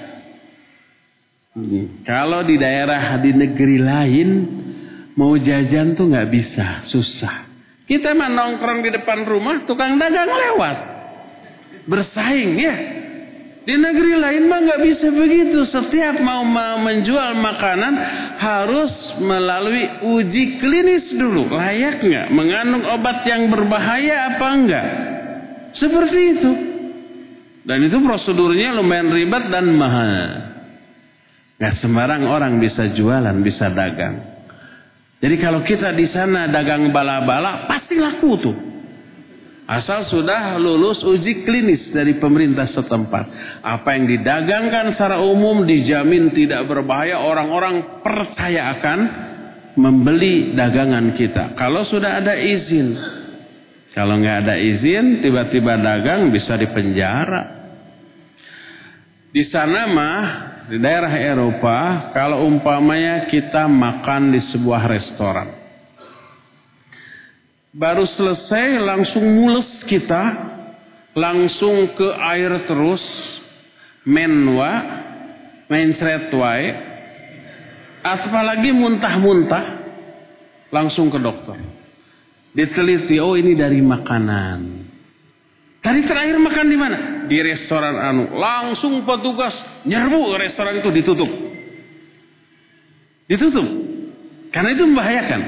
Kalau di daerah, di negeri lain, mau jajan tuh nggak bisa, susah. Kita mah nongkrong di depan rumah, tukang dagang lewat, bersaing ya. Di negeri lain mah nggak bisa begitu. Setiap mau menjual makanan harus melalui uji klinis dulu. Layak nggak? Mengandung obat yang berbahaya apa enggak? Seperti itu. Dan itu prosedurnya lumayan ribet dan mahal. Nggak sembarang orang bisa jualan, bisa dagang. Jadi kalau kita di sana dagang bala-bala, pasti laku tuh. Asal sudah lulus uji klinis dari pemerintah setempat. Apa yang didagangkan secara umum dijamin tidak berbahaya. Orang-orang percaya akan membeli dagangan kita. Kalau sudah ada izin. Kalau nggak ada izin, tiba-tiba dagang bisa dipenjara. Di sana mah, di daerah Eropa, kalau umpamanya kita makan di sebuah restoran, baru selesai langsung mules kita, langsung ke air terus, menwa, mencret wae, apalagi muntah-muntah, langsung ke dokter. Diteliti, oh ini dari makanan. Tadi terakhir makan di mana? Di restoran anu. Langsung petugas nyerbu restoran itu, ditutup. Ditutup. Karena itu membahayakan.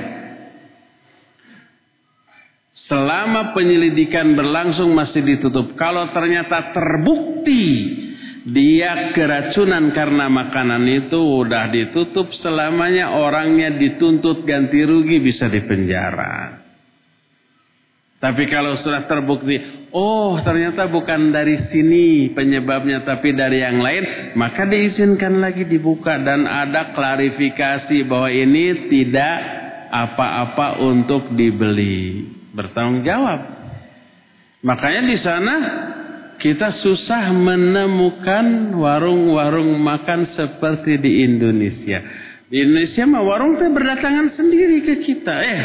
Selama penyelidikan berlangsung masih ditutup. Kalau ternyata terbukti dia keracunan karena makanan itu, udah ditutup selamanya, orangnya dituntut ganti rugi, bisa dipenjara. Tapi kalau sudah terbukti, oh ternyata bukan dari sini penyebabnya tapi dari yang lain, maka diizinkan lagi dibuka dan ada klarifikasi bahwa ini tidak apa-apa untuk dibeli. Bertanggung jawab. Makanya di sana kita susah menemukan warung-warung makan seperti di Indonesia. Di Indonesia mah warung teh berdatangan sendiri ke kita. Eh,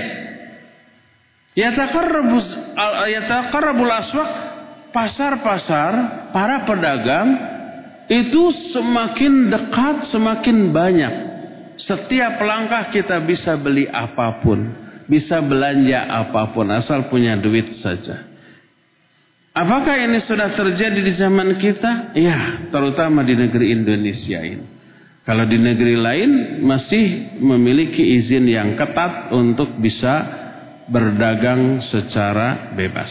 Yataqarrabul aswaq, pasar-pasar, para pedagang itu semakin dekat, semakin banyak. Setiap langkah kita bisa beli apapun, bisa belanja apapun, asal punya duit saja. Apakah ini sudah terjadi di zaman kita? Ya, terutama di negeri Indonesia ini. Kalau di negeri lain masih memiliki izin yang ketat untuk bisa berdagang secara bebas.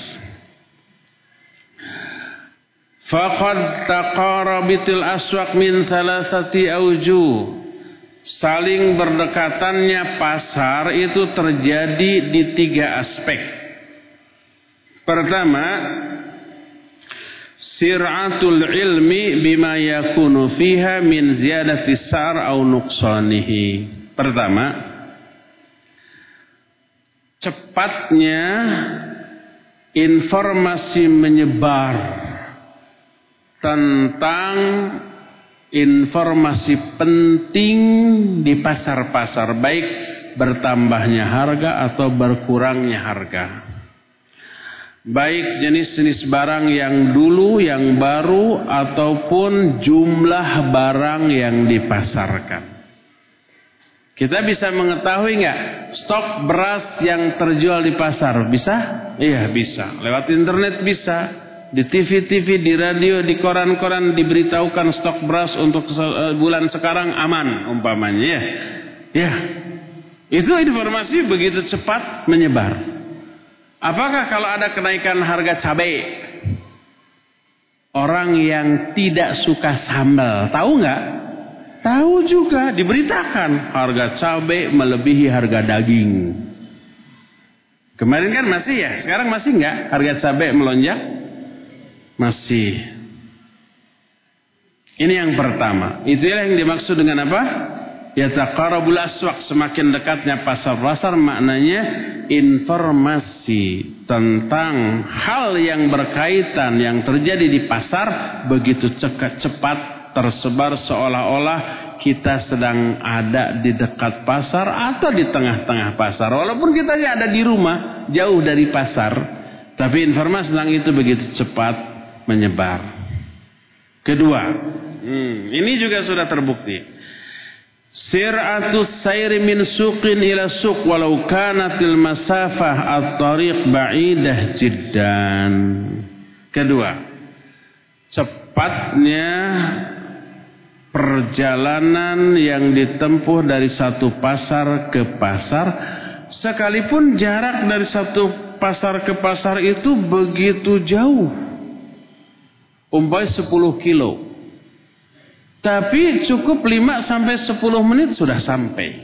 Faqad taqarabatil aswaq min thalathati awjuh. Saling berdekatannya pasar itu terjadi di tiga aspek. Pertama, sir'atul ilmi bima yakunu fiha min ziyadati sar au nuqsanihi. Pertama, cepatnya informasi menyebar tentang informasi penting di pasar-pasar, baik bertambahnya harga atau berkurangnya harga, baik jenis-jenis barang yang dulu, yang baru, ataupun jumlah barang yang dipasarkan. Kita bisa mengetahui nggak stok beras yang terjual di pasar? Bisa? Iya bisa. Lewat internet bisa. Di T V-T V, di radio, di koran-koran diberitahukan stok beras untuk bulan sekarang aman umpamanya. Ya, ya. Itu informasi begitu cepat menyebar. Apakah kalau ada kenaikan harga cabai, orang yang tidak suka sambal tahu nggak? Tahu juga, diberitakan harga cabai melebihi harga daging. Kemarin kan masih ya, sekarang masih nggak harga cabai melonjak? Masih. Ini yang pertama. Itulah yang dimaksud dengan apa? Yataqarrabul aswaq, semakin dekatnya pasar-pasar, maknanya informasi tentang hal yang berkaitan yang terjadi di pasar begitu cepat tersebar seolah-olah kita sedang ada di dekat pasar atau di tengah-tengah pasar. Walaupun kita ada di rumah, jauh dari pasar, tapi informasi tentang itu begitu cepat menyebar. Kedua, hmm, ini juga sudah terbukti. Sir'atu sayri min suqin ila suq walau kanatil masafah at-tariq ba'idah jiddan. Kedua, cepatnya perjalanan yang ditempuh dari satu pasar ke pasar, sekalipun jarak dari satu pasar ke pasar itu begitu jauh, umpamanya sepuluh kilo. Tapi cukup lima sampai sepuluh menit sudah sampai.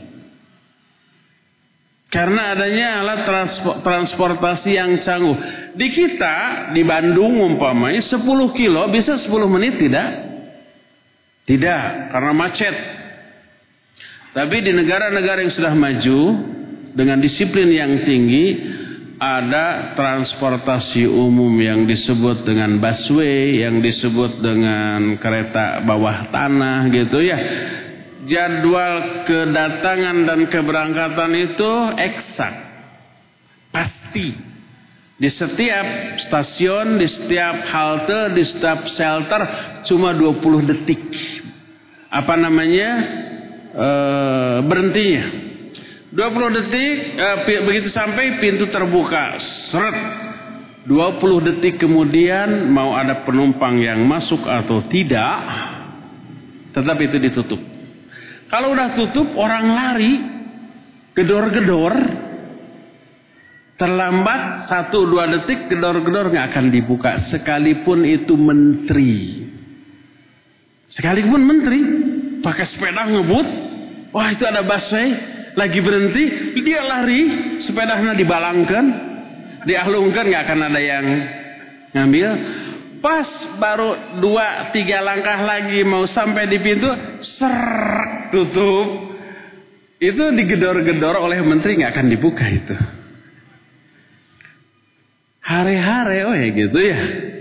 Karena adanya alat transportasi yang canggih. Di kita, di Bandung umpamanya sepuluh kilo bisa sepuluh menit tidak? Tidak, karena macet. Tapi di negara-negara yang sudah maju dengan disiplin yang tinggi, ada transportasi umum yang disebut dengan busway, yang disebut dengan kereta bawah tanah gitu ya. Jadwal kedatangan dan keberangkatan itu eksak, pasti. Di setiap stasiun, di setiap halte, di setiap shelter cuma dua puluh detik. Apa namanya? E, berhentinya. dua puluh detik, eh, begitu sampai pintu terbuka, seret. dua puluh detik kemudian mau ada penumpang yang masuk atau tidak, tetap itu ditutup. Kalau udah tutup, orang lari, gedor-gedor, terlambat satu dua detik, gedor-gedor nggak akan dibuka, sekalipun itu menteri. Sekalipun menteri, pakai sepeda ngebut, wah itu ada busway. Lagi berhenti, dia lari, sepedanya dibalangkan, diahlungkan, nggak akan ada yang ngambil. Pas baru dua tiga langkah lagi mau sampai di pintu, ser tutup. Itu digedor-gedor oleh menteri, nggak akan dibuka itu. Hare-hare, oh ya gitu ya.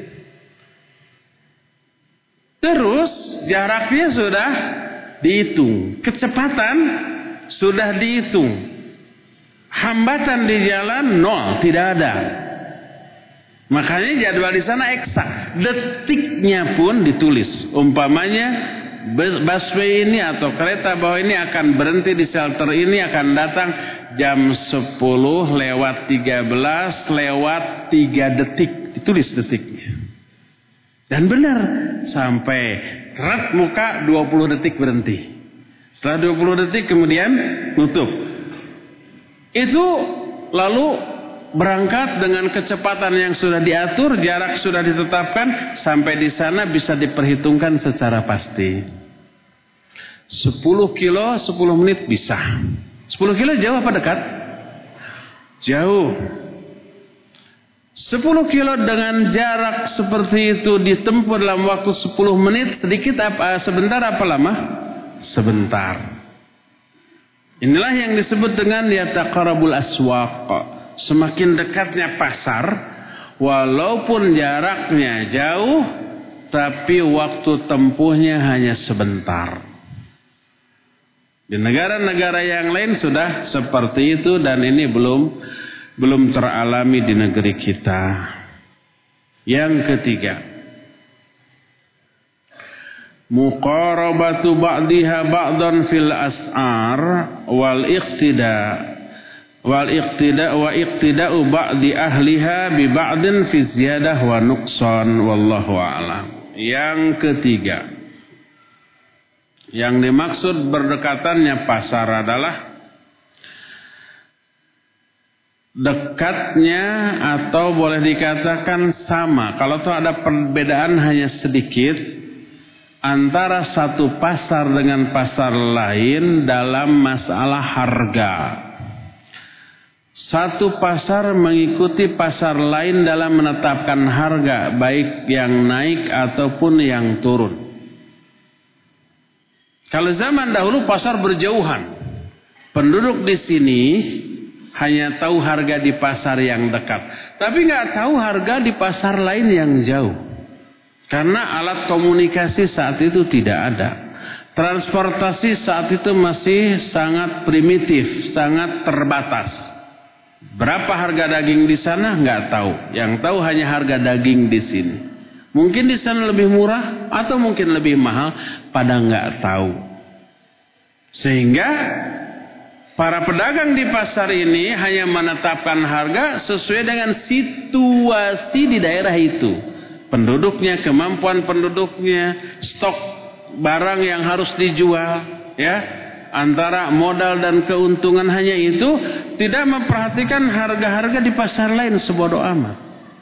Terus jaraknya sudah dihitung, kecepatan sudah dihitung. Hambatan di jalan nol, tidak ada. Makanya jadwal di sana eksak. Detiknya pun ditulis. Umpamanya busway ini atau kereta bawah ini akan berhenti di shelter ini, akan datang jam sepuluh lewat tiga belas lewat tiga detik. Ditulis detiknya. Dan benar, sampai ret muka dua puluh detik berhenti. Setelah dua puluh detik kemudian tutup. Itu lalu berangkat dengan kecepatan yang sudah diatur, jarak sudah ditetapkan, sampai di sana bisa diperhitungkan secara pasti. sepuluh kilo sepuluh menit bisa. sepuluh kilo jauh apa dekat? Jauh. sepuluh kilo dengan jarak seperti itu ditempuh dalam waktu sepuluh menit, sedikit apa sebentar apa lama? Sebentar. Inilah yang disebut dengan yataqarabul aswaq. Semakin dekatnya pasar, walaupun jaraknya jauh, tapi waktu tempuhnya hanya sebentar. Di negara-negara yang lain sudah seperti itu, dan ini belum belum teralami di negeri kita. Yang ketiga, muqarabatu ba'diha ba'dan fil as'ar wal iqtida wal iqtida wa iqtida'u ba'di ahliha bi ba'din fi ziyadah wa nuqsan wallahu a'lam. Yang ketiga, yang dimaksud berdekatannya pasar adalah dekatnya atau boleh dikatakan sama. Kalau tuh ada perbedaan hanya sedikit antara satu pasar dengan pasar lain dalam masalah harga. Satu pasar mengikuti pasar lain dalam menetapkan harga, baik yang naik ataupun yang turun. Kalau zaman dahulu pasar berjauhan, penduduk di sini hanya tahu harga di pasar yang dekat, tapi nggak tahu harga di pasar lain yang jauh. Karena alat komunikasi saat itu tidak ada. Transportasi saat itu masih sangat primitif, sangat terbatas. Berapa harga daging di sana nggak tahu. Yang tahu hanya harga daging di sini. Mungkin di sana lebih murah atau mungkin lebih mahal, pada nggak tahu. Sehingga para pedagang di pasar ini hanya menetapkan harga sesuai dengan situasi di daerah itu. Penduduknya, kemampuan penduduknya, stok barang yang harus dijual, ya, antara modal dan keuntungan hanya itu, tidak memperhatikan harga-harga di pasar lain, sebodoh amat.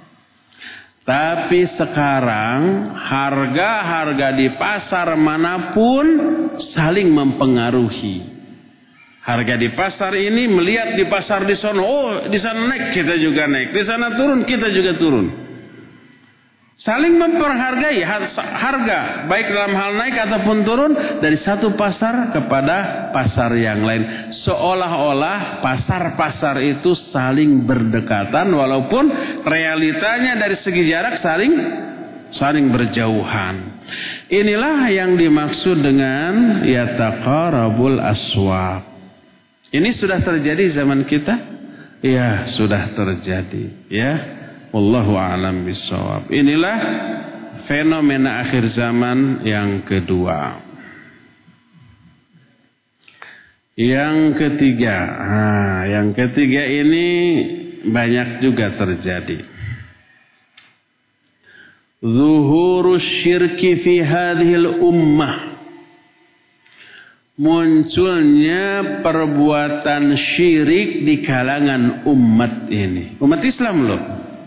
Tapi sekarang harga-harga di pasar manapun saling mempengaruhi. Harga di pasar ini melihat di pasar di sana, oh di sana naik kita juga naik, di sana turun kita juga turun. Saling memperhargai harga, baik dalam hal naik ataupun turun dari satu pasar kepada pasar yang lain. Seolah-olah pasar-pasar itu saling berdekatan, walaupun realitanya dari segi jarak saling saling berjauhan. Inilah yang dimaksud dengan yataqarabul aswaq. Ini sudah terjadi zaman kita? Ya, sudah terjadi. Ya, wallahu a'lam bishawab. Inilah fenomena akhir zaman yang kedua. Yang ketiga, nah, yang ketiga ini banyak juga terjadi. Zuhurus syirki fi hadhil ummah. Munculnya perbuatan syirik di kalangan umat ini. Umat Islam loh.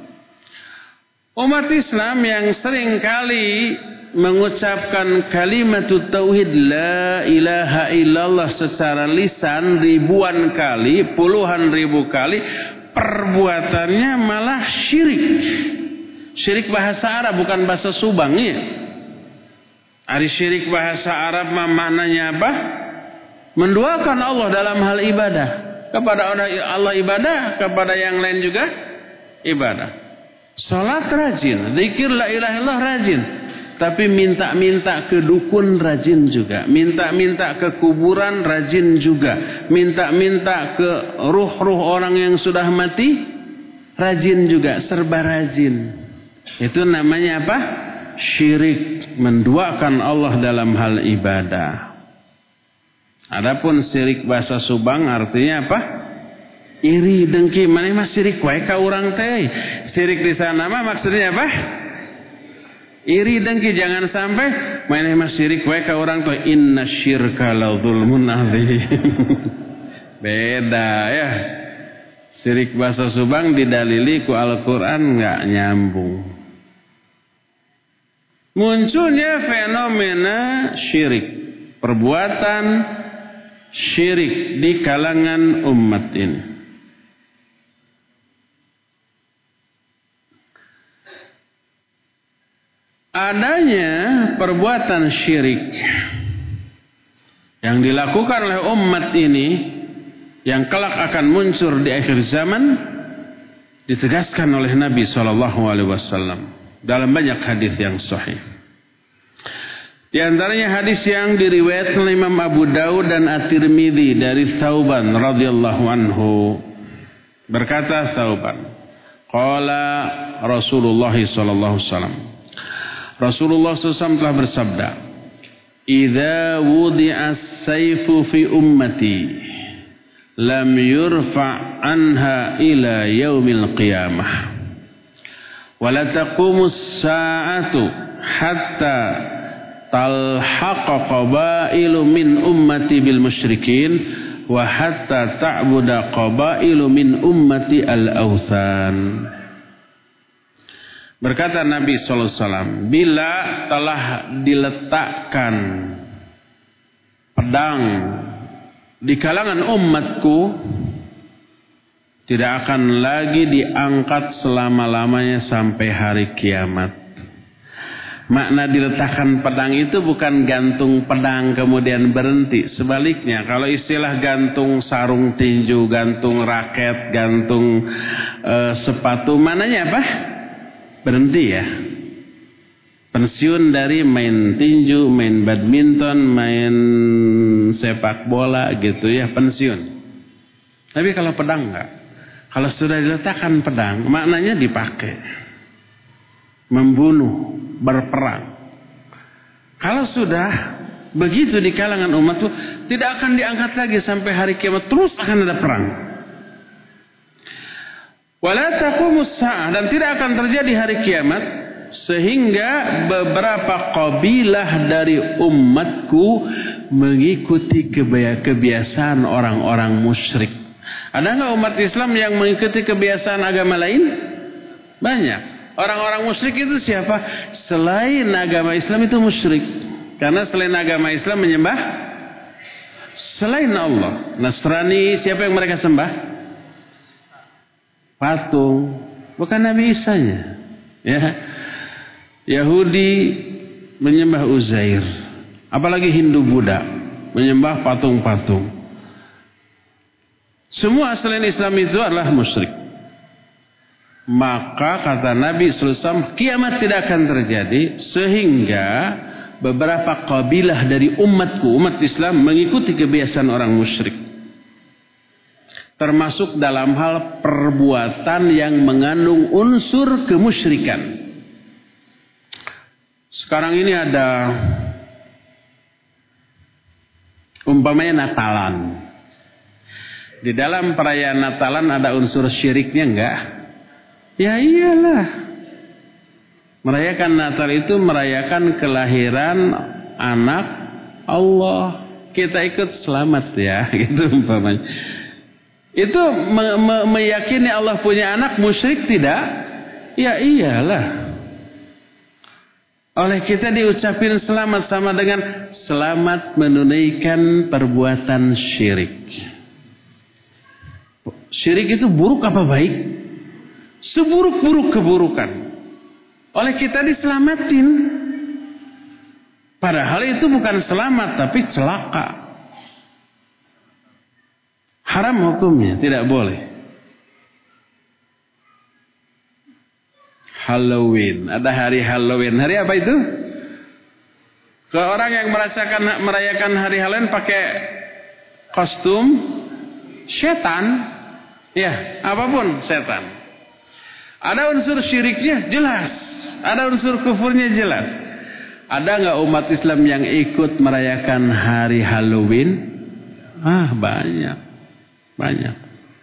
Umat Islam yang sering kali mengucapkan kalimat tauhid la ilaha illallah secara lisan ribuan kali, puluhan ribu kali, perbuatannya malah syirik. Syirik bahasa Arab, bukan bahasa Subang ya. Ari syirik bahasa Arab maknanya apa? Menduakan Allah dalam hal ibadah. Kepada Allah ibadah, kepada yang lain juga ibadah. Salat rajin, zikir la ilaha illallah rajin. Tapi minta-minta ke dukun rajin juga. Minta-minta ke kuburan rajin juga. Minta-minta ke ruh-ruh orang yang sudah mati rajin juga, serba rajin. Itu namanya apa? Syirik, menduakan Allah dalam hal ibadah. Adapun syirik bahasa Subang artinya apa? Iri dengki, mana mah syirik wae ka urang teh. Syirik di sana mah maksudnya apa? Iri dengki, jangan sampai mana mah syirik wae ka urang teh. Inna syirka la dzulmun adzim. Beda ya. Syirik bahasa Subang didalili ku Al-Qur'an enggak nyambung. Munculnya fenomena syirik, perbuatan syirik di kalangan umat ini. Adanya perbuatan syirik yang dilakukan oleh umat ini, yang kelak akan muncul di akhir zaman, ditegaskan oleh Nabi shallallahu alaihi wasallam dalam banyak hadis yang sahih. Di antaranya hadis yang diriwayatkan oleh Imam Abu Daud dan At-Tirmidzi dari Tsauban radhiyallahu anhu. Berkata Tsauban, qala Rasulullah sallallahu alaihi wasallam. Rasulullah sallallahu alaihi wasallam telah bersabda, "Idza wudi'a as-sayfu fi ummati, lam yurfa' anha ila yaumil qiyamah. Wa la taqumu as-sa'atu hatta talhaqa qabailu min ummati bil musyrikin wa hatta ta'buda qabailu min ummati al-awthan." Berkata Nabi sallallahu alaihi wasallam, bila telah diletakkan pedang di kalangan umatku, tidak akan lagi diangkat selama-lamanya sampai hari kiamat. Makna diletakkan pedang itu bukan gantung pedang kemudian berhenti. Sebaliknya, kalau istilah gantung sarung tinju, gantung raket, gantung uh, sepatu, mananya apa? Berhenti ya. Pensiun dari main tinju, main badminton, main sepak bola gitu ya, pensiun. Tapi kalau pedang enggak. Kalau sudah diletakkan pedang, maknanya dipakai. Membunuh, berperang. Kalau sudah begitu di kalangan umat itu, tidak akan diangkat lagi sampai hari kiamat, terus akan ada perang. Wala taqumus sa'ah, dan tidak akan terjadi hari kiamat sehingga beberapa kabilah dari umatku mengikuti kebiasaan orang-orang musyrik. Ada nggak umat Islam yang mengikuti kebiasaan agama lain? Banyak. Orang-orang musyrik itu siapa? Selain agama Islam itu musyrik. Karena selain agama Islam menyembah selain Allah. Nasrani, siapa yang mereka sembah? Patung, bukan Nabi Isa-nya. Ya. Yahudi menyembah Uzair, apalagi Hindu Buddha menyembah patung-patung. Semua selain Islam itu adalah musyrik. Maka kata Nabi sallallahu alaihi wasallam, kiamat tidak akan terjadi sehingga beberapa kabilah dari umatku, umat Islam mengikuti kebiasaan orang musyrik. Termasuk dalam hal perbuatan yang mengandung unsur kemusyrikan. Sekarang ini ada umpamanya Natalan. Di dalam perayaan Natalan ada unsur syiriknya enggak? Ya iyalah. Merayakan Natal itu merayakan kelahiran anak Allah. Kita ikut selamat ya, gitu umpamanya. Itu me me meyakini Allah punya anak, musyrik tidak? Ya iyalah. Oleh kita diucapin selamat sama dengan selamat menunaikan perbuatan syirik. Syirik itu buruk apa baik? Seburuk-buruk keburukan. Oleh kita diselamatin. Padahal itu bukan selamat tapi celaka. Haram hukumnya, tidak boleh. Halloween, ada hari Halloween. Hari apa itu? Kalau orang yang merasakan merayakan hari Halloween pakai kostum setan, ya, apapun setan. Ada unsur syiriknya jelas, ada unsur kufurnya jelas. Ada nggak umat Islam yang ikut merayakan hari Halloween? Ah, banyak. Banyak.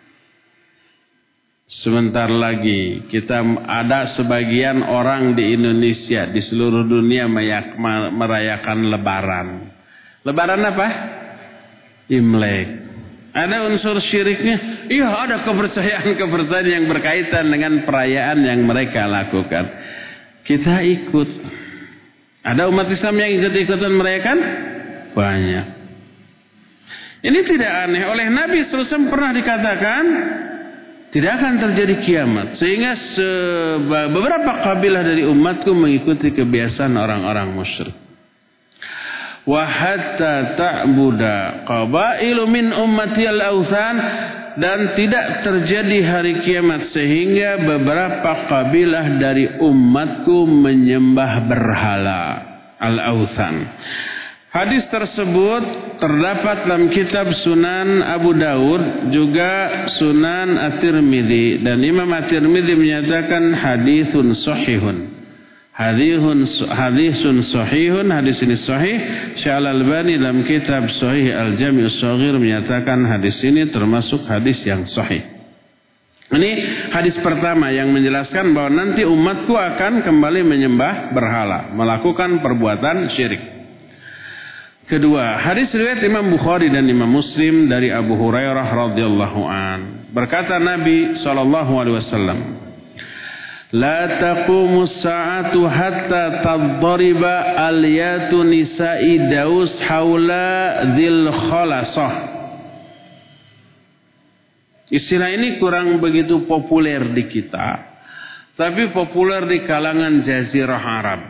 Sebentar lagi kita ada sebagian orang di Indonesia, di seluruh dunia merayakan Lebaran. Lebaran apa? Imlek. Ada unsur syiriknya? Iya, ada kepercayaan-kepercayaan yang berkaitan dengan perayaan yang mereka lakukan. Kita ikut. Ada umat Islam yang ikut-ikutan merayakan? Banyak. Ini tidak aneh. Oleh Nabi sallallahu alaihi wasallam pernah dikatakan tidak akan terjadi kiamat sehingga beberapa kabilah dari umatku mengikuti kebiasaan orang-orang musyrik. Wa hatta ta'buda qabailu min ummati al-awthan, dan tidak terjadi hari kiamat sehingga beberapa kabilah dari umatku menyembah berhala al-awthan. Hadis tersebut terdapat dalam kitab Sunan Abu Daud, juga Sunan At-Tirmidzi, dan Imam At-Tirmidzi menyatakan hadisun sahihun. Hadithun hadisun sahihun, hadis ini sahih. Syekh Al-Albani dalam kitab Sahih Al-Jami' As-Shaghir menyatakan hadis ini termasuk hadis yang sahih. Ini hadis pertama yang menjelaskan bahwa nanti umatku akan kembali menyembah berhala, melakukan perbuatan syirik. Kedua, hadis riwayat Imam Bukhari dan Imam Muslim dari Abu Hurairah radhiyallahu an. Berkata Nabi sallallahu alaihi wasallam, "La taqumu as-sa'atu hatta tadriba aliyatu nisa'i Daus haula dzil khalasah." Istilah ini kurang begitu populer di kita, tapi populer di kalangan Jazirah Arab.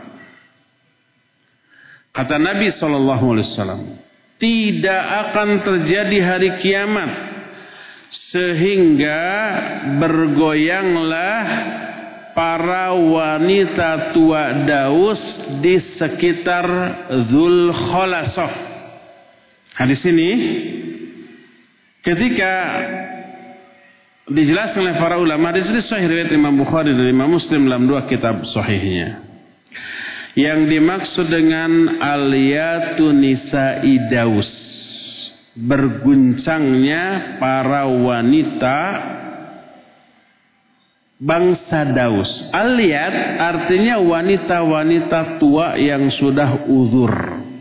Kata Nabi sallallahu alaihi wasallam, tidak akan terjadi hari kiamat sehingga bergoyanglah para wanita tua Daus di sekitar Dzul Khalasah. Hadis ini ketika dijelaskan oleh para ulama, hadis ini sahih riwayat Imam Bukhari dan Imam Muslim dalam dua kitab sahihnya. Yang dimaksud dengan aliyatu nisa'i Daus, berguncangnya para wanita bangsa Daus. Aliyat artinya wanita-wanita tua yang sudah uzur.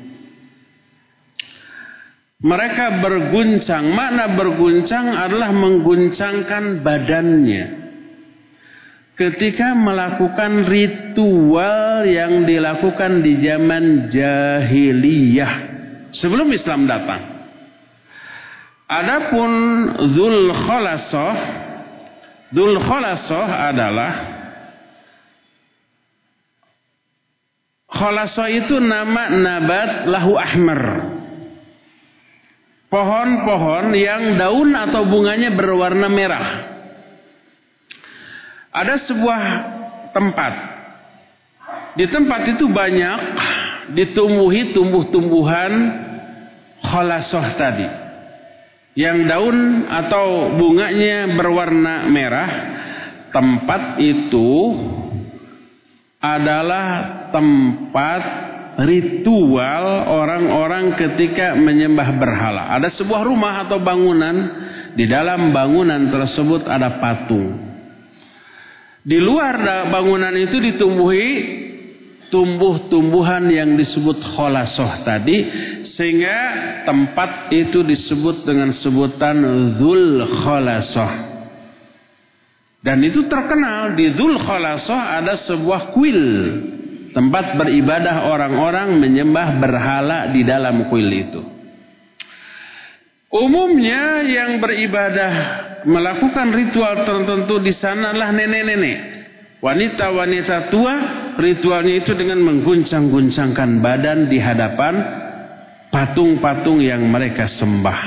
Mereka berguncang. Makna berguncang adalah mengguncangkan badannya ketika melakukan ritual yang dilakukan di zaman jahiliyah sebelum Islam datang. Adapun Dzul Khalasah, Dzul Khalasah adalah, Khalasah itu nama nabat lahu ahmar, pohon-pohon yang daun atau bunganya berwarna merah. Ada sebuah tempat, di tempat itu banyak ditumbuhi tumbuh-tumbuhan Khalasah tadi, yang daun atau bunganya berwarna merah. Tempat itu adalah tempat ritual orang-orang ketika menyembah berhala. Ada sebuah rumah atau bangunan, di dalam bangunan tersebut ada patung. Di luar bangunan itu ditumbuhi tumbuh-tumbuhan yang disebut Khalasah tadi, sehingga tempat itu disebut dengan sebutan Dzul Khalasah. Dan itu terkenal, di Dzul Khalasah ada sebuah kuil, tempat beribadah orang-orang menyembah berhala di dalam kuil itu. Umumnya yang beribadah melakukan ritual tertentu di sana adalah nenek-nenek, wanita-wanita tua. Ritualnya itu dengan mengguncang-guncangkan badan di hadapan patung-patung yang mereka sembah.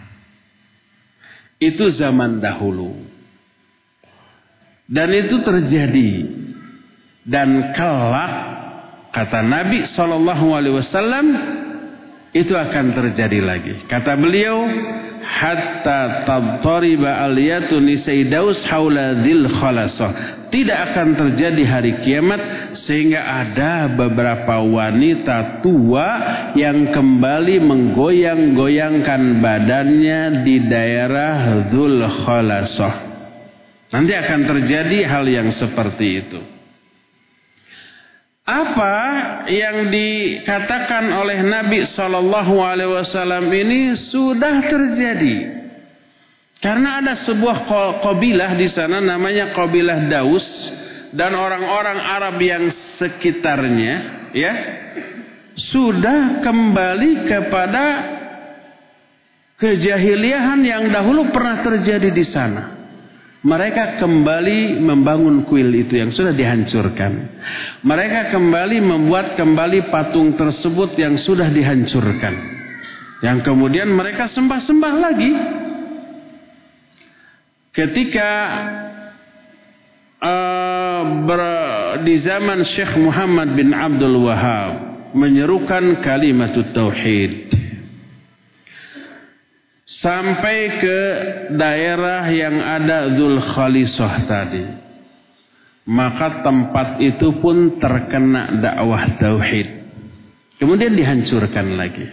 Itu zaman dahulu. Dan itu terjadi. Dan kelak, kata Nabi shallallahu alaihi wasallam, itu akan terjadi lagi. Kata beliau, hatta tadtariba aliyatu nisa'i Daus haula dzil Khalasah. Tidak akan terjadi hari kiamat sehingga ada beberapa wanita tua yang kembali menggoyang-goyangkan badannya di daerah Dzul Khalasah. Nanti akan terjadi hal yang seperti itu. Apa yang dikatakan oleh Nabi shallallahu alaihi wasallam ini sudah terjadi. Karena ada sebuah kabilah di sana namanya kabilah Daus, dan orang-orang Arab yang sekitarnya, ya, sudah kembali kepada kejahiliahan yang dahulu pernah terjadi di sana. Mereka kembali membangun kuil itu yang sudah dihancurkan. Mereka kembali membuat kembali patung tersebut yang sudah dihancurkan. Yang kemudian mereka sembah-sembah lagi. Ketika uh, ber, di zaman Syekh Muhammad bin Abdul Wahab menyerukan kalimatut tauhid, sampai ke daerah yang ada Dzul Khalasah tadi, maka tempat itu pun terkena dakwah tauhid. Kemudian dihancurkan lagi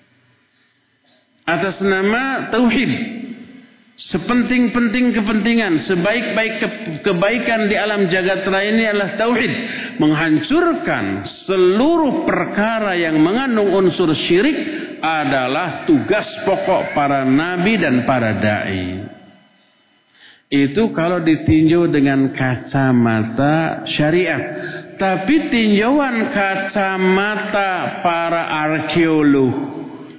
atas nama tauhid. Sepenting-penting kepentingan, sebaik-baik ke kebaikan di alam jagat raya ini adalah tauhid. Menghancurkan seluruh perkara yang mengandung unsur syirik adalah tugas pokok para nabi dan para dai. Itu kalau ditinjau dengan kacamata syariat. Tapi tinjauan kacamata para arkeolog,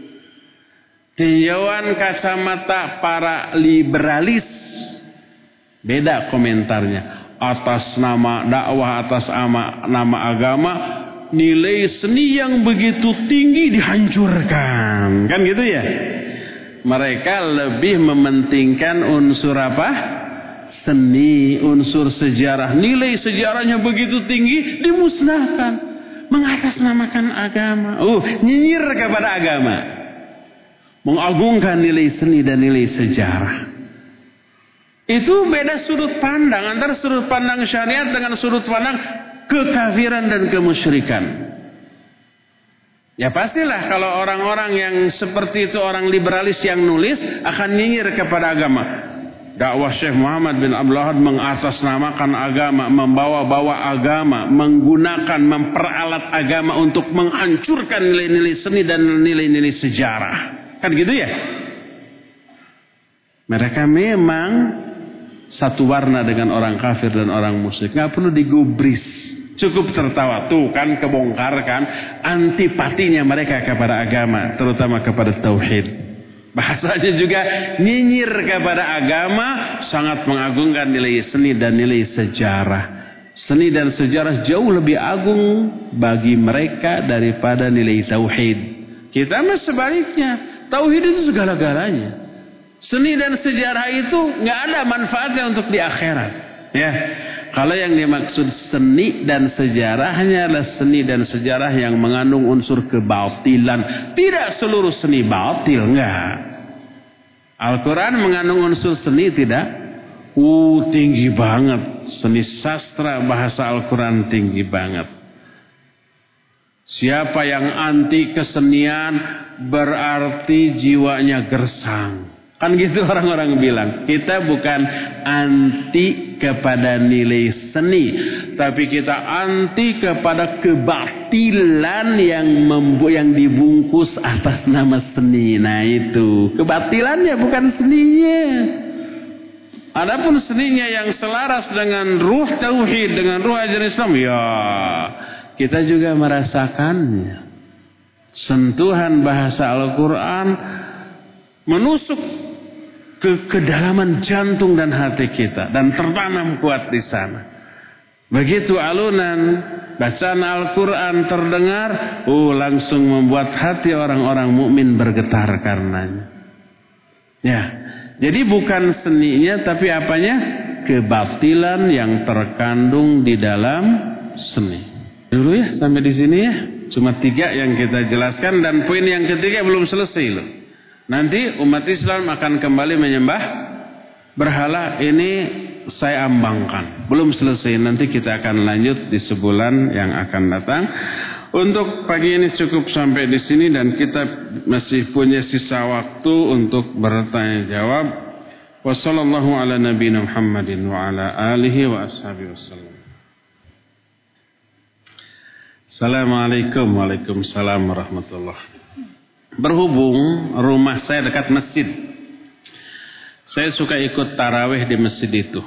tinjauan kacamata para liberalis, beda komentarnya. Atas nama dakwah, atas nama, nama agama, nilai seni yang begitu tinggi dihancurkan. Kan gitu ya? Mereka lebih mementingkan unsur apa? seni, unsur sejarah, nilai sejarahnya begitu tinggi, dimusnahkan, mengatasnamakan agama. Oh, nyinyir kepada agama, mengagungkan nilai seni dan nilai sejarah. Itu beda sudut pandang antara sudut pandang syariat dengan sudut pandang kekafiran dan kemusyrikan. Ya pastilah kalau orang-orang yang seperti itu, orang liberalis yang nulis, akan nyinyir kepada agama. Dakwah Syekh Muhammad bin Abdul Wahab mengatasnamakan agama, membawa-bawa agama, menggunakan, memperalat agama untuk menghancurkan nilai-nilai seni dan nilai-nilai sejarah. Kan gitu ya? Mereka memang satu warna dengan orang kafir dan orang musyrik. Nggak perlu digubris. Cukup tertawa. Tuh kan kebongkar kan antipatinya mereka kepada agama, terutama kepada tauhid. Bahasanya juga nyinyir kepada agama, sangat mengagungkan nilai seni dan nilai sejarah. Seni dan sejarah jauh lebih agung bagi mereka daripada nilai tauhid. Kita mah sebaliknya. Tauhid itu segala-galanya. Seni dan sejarah itu nggak ada manfaatnya untuk di akhirat. Ya. Kalau yang dimaksud seni dan sejarah hanyalah seni dan sejarah yang mengandung unsur kebatilan. Tidak seluruh seni batil, enggak. Al-Quran mengandung unsur seni tidak? Uh, tinggi banget. Seni sastra bahasa Al-Quran tinggi banget. Siapa yang anti kesenian berarti jiwanya gersang. Kan gitu orang-orang bilang. Kita bukan anti kepada nilai seni, tapi kita anti kepada kebatilan yang membu yang dibungkus atas nama seni. Nah itu kebatilannya, bukan seninya. Adapun seninya yang selaras dengan ruh tauhid, dengan ruh ajaran Islam, ya kita juga merasakannya. Sentuhan bahasa Al-Quran menusuk ke kedalaman jantung dan hati kita dan tertanam kuat di sana. Begitu alunan bacaan Al-Quran terdengar, oh langsung membuat hati orang-orang mukmin bergetar karenanya. Ya, jadi bukan seninya tapi apanya? Kebatilan yang terkandung di dalam seni. Dulu ya sampai di sini ya. Cuma tiga yang kita jelaskan dan poin yang ketiga belum selesai loh. Nanti umat Islam akan kembali menyembah berhala. Ini saya ambangkan. Belum selesai. Nanti kita akan lanjut di sebulan yang akan datang. Untuk pagi ini cukup sampai di sini. Dan kita masih punya sisa waktu untuk bertanya jawab. Wassallallahu ala nabiyina Muhammadin wa ala alihi wa ashabihi wasallam. Assalamualaikum Waalaikumsalam warahmatullahi wabarakatuh. Berhubung rumah saya dekat masjid, saya suka ikut tarawih di masjid itu.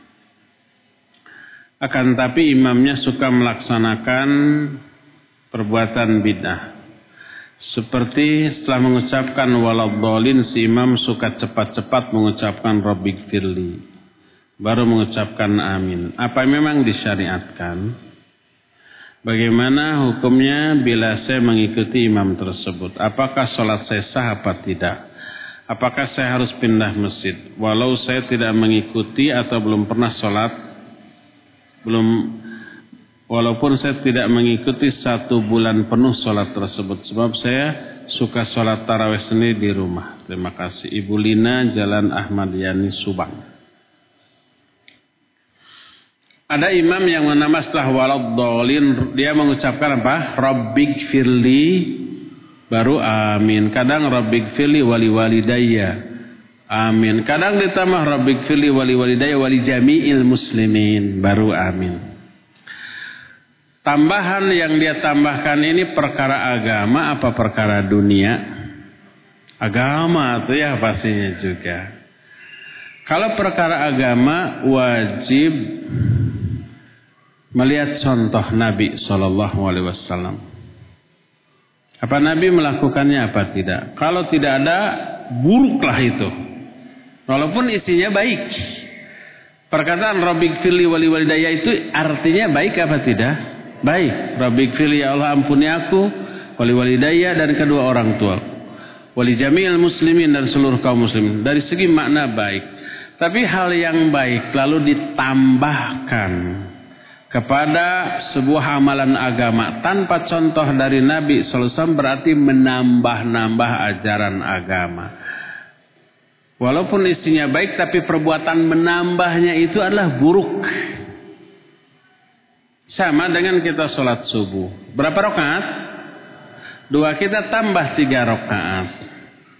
Akan tapi imamnya suka melaksanakan perbuatan bid'ah. Seperti setelah mengucapkan waladhdallin, si imam suka cepat-cepat mengucapkan rabbighfirli, baru mengucapkan amin. Apa memang disyariatkan? Bagaimana hukumnya bila saya mengikuti imam tersebut? Apakah sholat saya sah apa tidak? Apakah saya harus pindah masjid? Walau saya tidak mengikuti atau belum pernah sholat, belum, walaupun saya tidak mengikuti satu bulan penuh sholat tersebut. Sebab saya suka sholat tarawih sendiri di rumah. Terima kasih. Ibu Lina, Jalan Ahmad Yani, Subang. Ada imam yang menambah setelah waladhdallin, dia mengucapkan apa? Rabbighfirli, baru amin. Kadang rabbighfirli wali walidayya, amin. Kadang ditambah rabbighfirli wali walidayya wali jami'il muslimin, baru amin. Tambahan yang dia tambahkan ini perkara agama apa perkara dunia? Agama tuh ya pastinya juga. Kalau perkara agama wajib melihat contoh Nabi Shallallahu Alaihi Wasallam. Apa Nabi melakukannya apa tidak? Kalau tidak ada, buruklah itu. Walaupun isinya baik. Perkataan Rabbighfirli wali walidayya itu artinya baik apa tidak? Baik. Rabbighfirli, ya Allah ampuni aku, wali walidayya dan kedua orang tua, wali jami'il muslimin dan seluruh kaum muslimin. Dari segi makna baik. Tapi hal yang baik lalu ditambahkan kepada sebuah amalan agama tanpa contoh dari Nabi sallallahu alaihi wasallam berarti menambah-nambah ajaran agama. Walaupun isinya baik tapi perbuatan menambahnya itu adalah buruk. Sama dengan kita sholat subuh. Berapa rakaat? Dua, kita tambah tiga rakaat.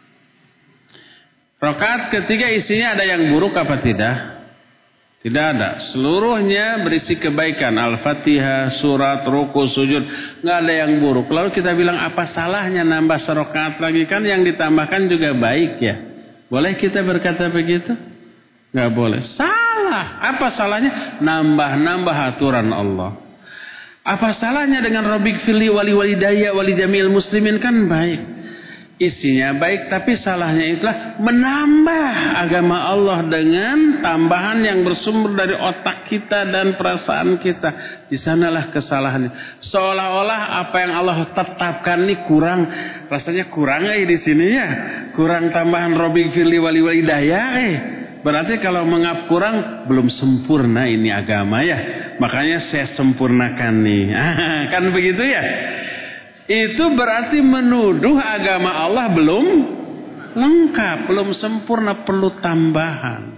Rakaat ketiga isinya ada yang buruk apa tidak? Tidak ada. Seluruhnya berisi kebaikan. Al-Fatihah, surat, ruku, sujud. Nggak ada yang buruk. Lalu kita bilang apa salahnya nambah serakaat lagi? Kan yang ditambahkan juga baik ya. Boleh kita berkata begitu? Nggak boleh. Salah. Apa salahnya? Nambah-nambah aturan Allah. Apa salahnya dengan Rabbik fili wali walidayya wali jamil muslimin? Kan baik. Isinya baik, tapi salahnya itulah menambah agama Allah dengan tambahan yang bersumber dari otak kita dan perasaan kita. Di sanalah kesalahannya. Seolah-olah apa yang Allah tetapkan ini kurang, rasanya kurang eh di sini ya. Kurang tambahan Rabbik fili wali walidayya eh. Berarti kalau mengap kurang belum sempurna ini agama ya. Makanya saya sempurnakan nih. Kan begitu ya? Itu berarti menuduh agama Allah belum lengkap, belum sempurna, perlu tambahan.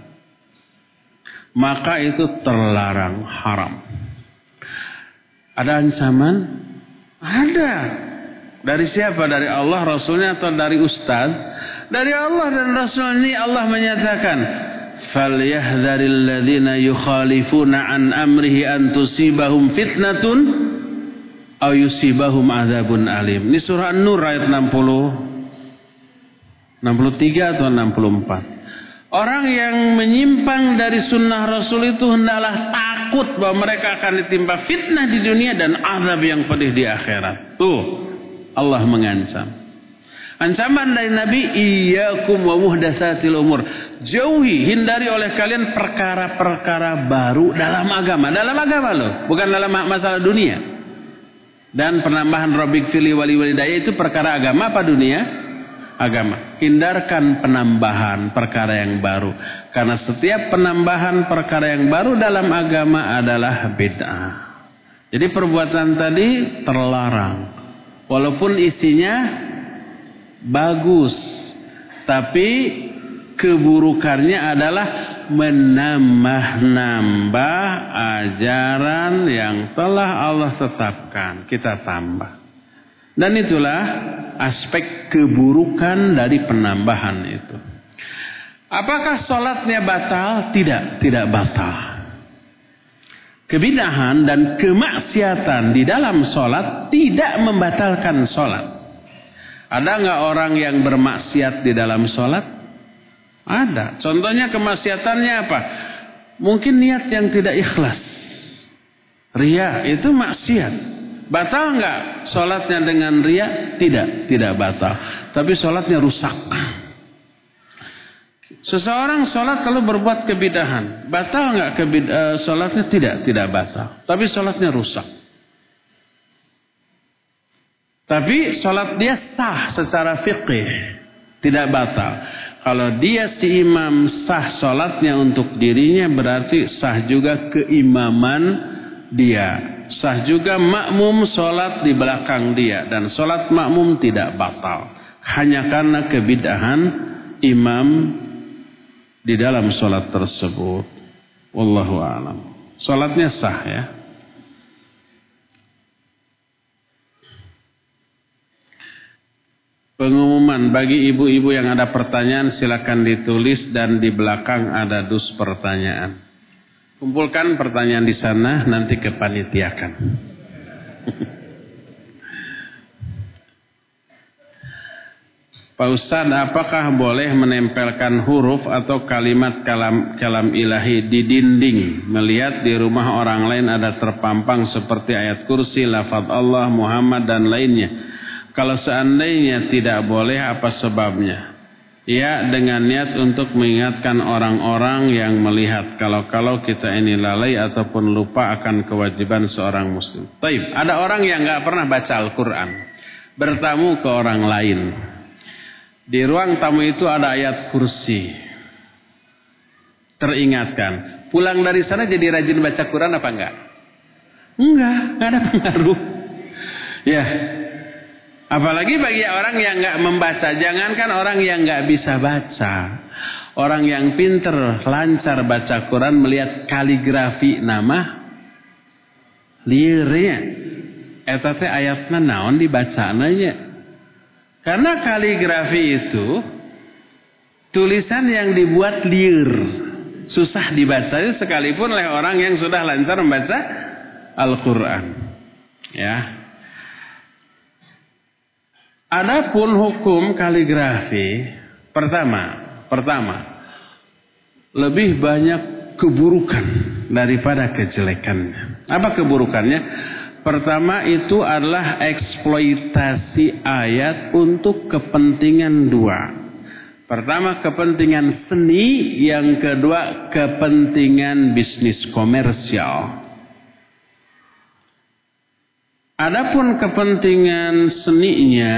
Maka itu terlarang, haram. Ada ancaman? Ada. Dari siapa? Dari Allah, Rasulnya atau dari Ustaz? Dari Allah dan Rasul ini Allah menyatakan, "Falyahdharil ladzina yukhalifuna an amrihi an tusibahum fitnatun aw yusibahum adzabun alim." Ini surah An-Nur ayat enam puluh, enam puluh tiga atau enam puluh empat. Orang yang menyimpang dari sunnah Rasul itu hendaklah takut bahwa mereka akan ditimpa fitnah di dunia dan azab yang pedih di akhirat. Tuh, Allah mengancam. Ancaman dari Nabi, iyyakum wa muhdatsatil umur. Jauhi, hindari oleh kalian perkara-perkara baru dalam agama. Dalam agama loh, bukan dalam masalah dunia. Dan penambahan Rabbik fili wali walidayya itu perkara agama apa dunia? Agama. Hindarkan penambahan perkara yang baru. Karena setiap penambahan perkara yang baru dalam agama adalah bid'ah. Jadi perbuatan tadi terlarang. Walaupun isinya bagus. Tapi keburukannya adalah menambah-nambah ajaran yang telah Allah tetapkan. Kita tambah. Dan itulah aspek keburukan dari penambahan itu. Apakah sholatnya batal? Tidak, tidak batal. Kebid'ahan dan kemaksiatan di dalam sholat tidak membatalkan sholat. Ada nggak orang yang bermaksiat di dalam sholat? Ada. Contohnya kemaksiatannya apa? Mungkin niat yang tidak ikhlas. Riya itu maksiat. Batal nggak sholatnya dengan riya? Tidak, tidak batal. Tapi sholatnya rusak. Seseorang sholat kalau berbuat kebidahan, batal nggak kebid uh, sholatnya? Tidak, tidak batal. Tapi sholatnya rusak. Tapi sholat dia sah secara fiqih, tidak batal. Kalau dia si imam sah sholatnya untuk dirinya, berarti sah juga keimaman dia. Sah juga makmum sholat di belakang dia. Dan sholat makmum tidak batal. Hanya karena kebid'ahan imam di dalam sholat tersebut. Wallahu a'lam. Sholatnya sah ya. Pengumuman bagi ibu-ibu yang ada pertanyaan silakan ditulis dan di belakang ada dus pertanyaan. Kumpulkan pertanyaan di sana, nanti kepanitiakan. Pak Ustadz, apakah boleh menempelkan huruf atau kalimat kalam, kalam ilahi di dinding? Melihat di rumah orang lain ada terpampang seperti ayat kursi, lafaz Allah, Muhammad dan lainnya. Kalau seandainya tidak boleh, apa sebabnya? Ya, dengan niat untuk mengingatkan orang-orang yang melihat. Kalau-kalau kita ini lalai ataupun lupa akan kewajiban seorang muslim. Taib, ada orang yang gak pernah baca Al-Quran. Bertamu ke orang lain. Di ruang tamu itu ada ayat kursi. teringatkan. Pulang dari sana jadi rajin baca Quran apa enggak? Enggak, enggak ada pengaruh. Ya. Apalagi bagi orang yang enggak membaca. Jangankan orang yang enggak bisa baca. Orang yang pinter, lancar baca Quran melihat kaligrafi nama liurnya. Eta teh ayatna naon dibacananya. Karena kaligrafi itu tulisan yang dibuat liur, susah dibaca sekalipun oleh orang yang sudah lancar membaca Al-Quran. Ya. Adapun hukum kaligrafi, pertama, pertama, lebih banyak keburukan daripada kejelekannya. Apa keburukannya? Pertama itu adalah eksploitasi ayat untuk kepentingan dua. Pertama kepentingan seni, yang kedua kepentingan bisnis komersial. Adapun kepentingan seninya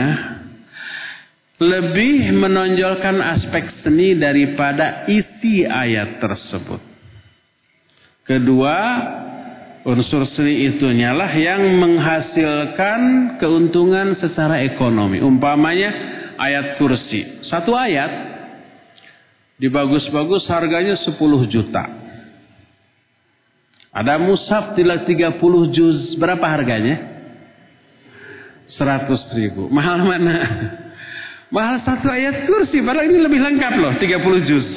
lebih menonjolkan aspek seni daripada isi ayat tersebut. Kedua, unsur seni itunya lah yang menghasilkan keuntungan secara ekonomi. Umpamanya ayat kursi. Satu ayat dibagus-bagus harganya sepuluh juta. Ada mushaf tiga puluh juz. Berapa harganya? seratus ribu. Mahal mana? Mahal satu ayat kursi. Padahal ini lebih lengkap loh. tiga puluh juz.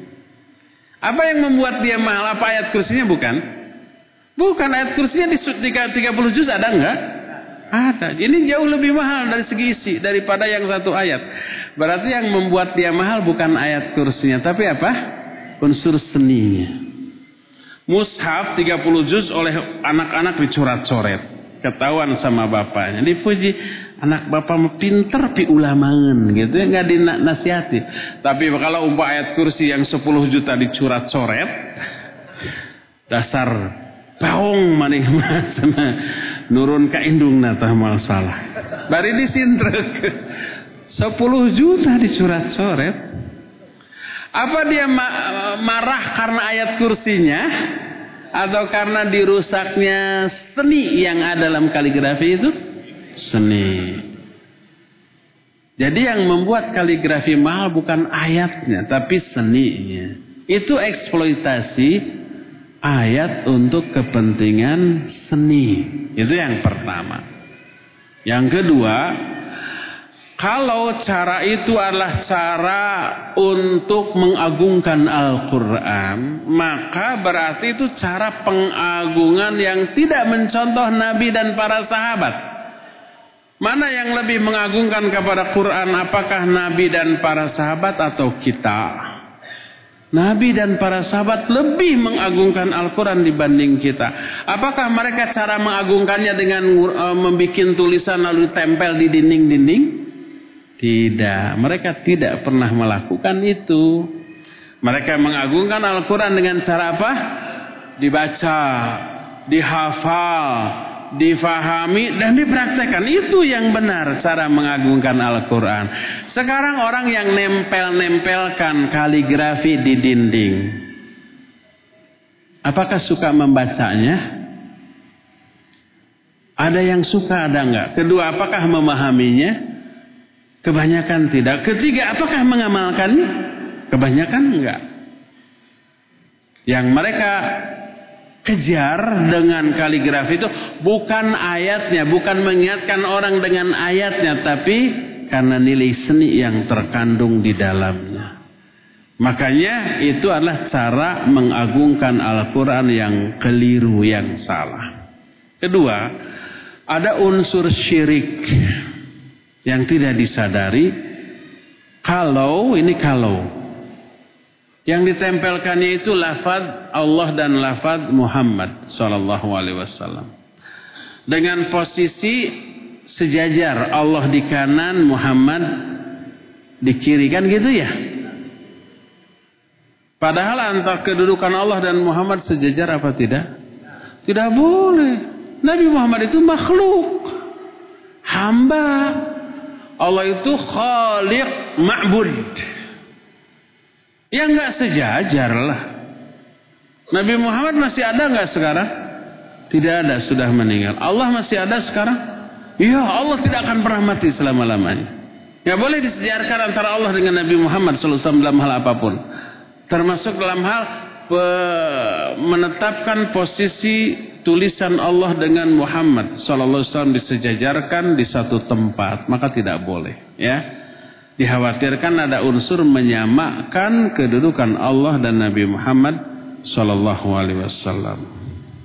Apa yang membuat dia mahal? Apa ayat kursinya? Bukan. Bukan, ayat kursinya di tiga puluh juz ada enggak? Ada. Ini jauh lebih mahal dari segi isi daripada yang satu ayat. Berarti yang membuat dia mahal bukan ayat kursinya, tapi apa? Unsur seninya. Mushaf tiga puluh juz oleh anak-anak dicoret-coret. Ketahuan sama bapaknya. Dipuji, anak bapak pinter pi ulamaan gitu ya, enggak dinasihati. Tapi kalau umpah ayat kursi yang sepuluh juta dicoret-coret, dasar baung maning mas nurun ka indung natah mal salah. Bari disintrek. sepuluh juta dicoret-coret. Apa dia ma- marah karena ayat kursinya atau karena dirusaknya seni yang ada dalam kaligrafi itu? Seni. Jadi yang membuat kaligrafi mahal bukan ayatnya tapi seninya. Itu eksploitasi ayat untuk kepentingan seni. Itu yang pertama. Yang kedua, kalau cara itu adalah cara untuk mengagungkan Al-Quran, maka berarti itu cara pengagungan yang tidak mencontoh Nabi dan para sahabat. Mana yang lebih mengagungkan kepada Quran? Apakah Nabi dan para sahabat atau kita? Nabi dan para sahabat lebih mengagungkan Al-Quran dibanding kita. Apakah mereka cara mengagungkannya dengan uh, membuat tulisan lalu tempel di dinding-dinding? Tidak. Mereka tidak pernah melakukan itu. Mereka mengagungkan Al-Quran dengan cara apa? Dibaca, dihafal, difahami, dan dipraktekkan. Itu yang benar cara mengagungkan Al-Quran. Sekarang orang yang nempel-nempelkan kaligrafi di dinding, apakah suka membacanya? Ada yang suka, ada enggak? Kedua, apakah memahaminya? Kebanyakan tidak. Ketiga, apakah mengamalkannya? Kebanyakan enggak. Yang mereka kejar dengan kaligrafi itu bukan ayatnya, bukan mengingatkan orang dengan ayatnya, tapi karena nilai seni yang terkandung di dalamnya. Makanya itu adalah cara mengagungkan Al-Quran yang keliru, yang salah. Kedua, ada unsur syirik yang tidak disadari. Kalau, ini kalau yang ditempelkannya itu lafaz Allah dan lafaz Muhammad sallallahu alaihi wasallam dengan posisi sejajar, Allah di kanan, Muhammad di kiri, kan gitu ya. Padahal antara kedudukan Allah dan Muhammad sejajar apa tidak? Tidak boleh. Nabi Muhammad itu makhluk, hamba. Allah itu khaliq, ma'bud. Ya enggak sejajar lah. Nabi Muhammad masih ada nggak sekarang? Tidak ada, sudah meninggal. Allah masih ada sekarang? Iya, Allah tidak akan pernah mati selama-lamanya. Ya boleh disejarkan antara Allah dengan Nabi Muhammad shallallahu alaihi wasallam dalam hal apapun. Termasuk dalam hal menetapkan posisi tulisan Allah dengan Muhammad shallallahu alaihi wasallam disejajarkan di satu tempat, maka tidak boleh. Ya, dikhawatirkan ada unsur menyamakan kedudukan Allah dan Nabi Muhammad shallallahu alaihi wasallam.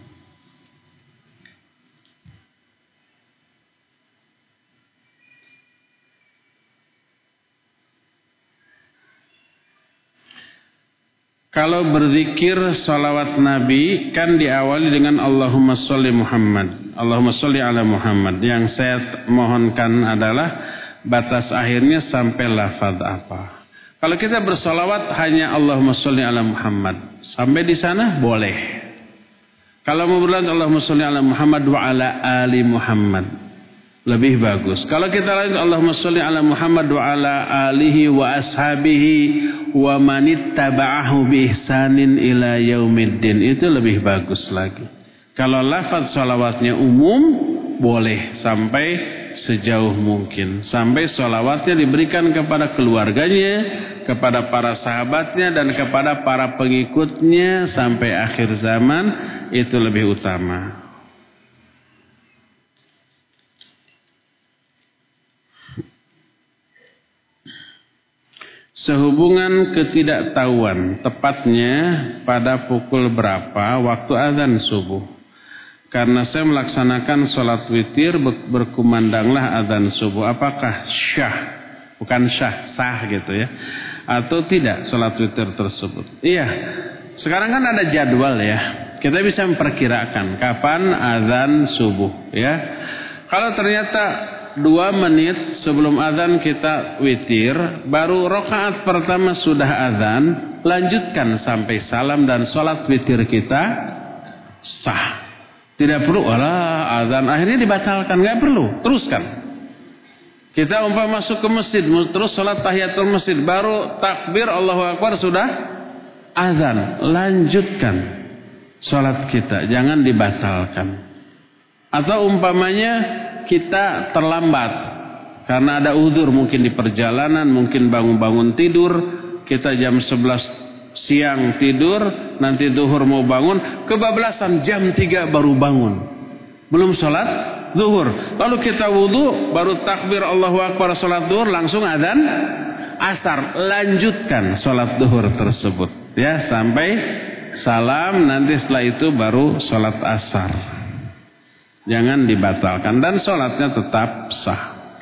Kalau berzikir salawat Nabi kan diawali dengan Allahumma sholli Muhammad, Allahumma sholli ala Muhammad. Yang saya mohonkan adalah batas akhirnya sampai lafaz apa. Kalau kita bersalawat hanya Allahumma sholli ala Muhammad, sampai di sana boleh. Kalau mau berlanjut Allahumma sholli ala Muhammad wa ala ali Muhammad, lebih bagus. Kalau kita lanjut Allahumma sholli ala Muhammad wa ala alihi wa ashabihi wa manittaba'ahu bi ihsanin ila yaumiddin, itu lebih bagus lagi. Kalau lafaz salawatnya umum boleh sampai sejauh mungkin, sampai salawatnya diberikan kepada keluarganya, kepada para sahabatnya dan kepada para pengikutnya sampai akhir zaman, itu lebih utama. Sehubungan ketidaktahuan tepatnya pada pukul berapa waktu azan subuh. Karena saya melaksanakan sholat witir, berkumandanglah azan subuh. Apakah syah, bukan syah, sah gitu ya, atau tidak sholat witir tersebut? Iya, sekarang kan ada jadwal ya. Kita bisa memperkirakan kapan azan subuh ya. Kalau ternyata dua menit sebelum azan kita witir, baru rakaat pertama sudah azan, lanjutkan sampai salam dan sholat witir kita sah. Tidak perlu, alah azan akhirnya dibatalkan, nggak perlu, teruskan. Kita umpama masuk ke masjid, terus sholat tahiyatul masjid, baru takbir Allahu Akbar sudah azan, lanjutkan sholat kita, jangan dibatalkan. Atau umpamanya kita terlambat karena ada uzur, mungkin di perjalanan, mungkin bangun-bangun tidur, kita jam sebelas siang tidur, nanti zuhur mau bangun, kebablasan jam tiga baru bangun, belum sholat zuhur, lalu kita wudu, baru takbir Allahu Akbar sholat zuhur, langsung adzan asar, lanjutkan sholat zuhur tersebut ya sampai salam, nanti setelah itu baru sholat asar. Jangan dibatalkan dan sholatnya tetap sah.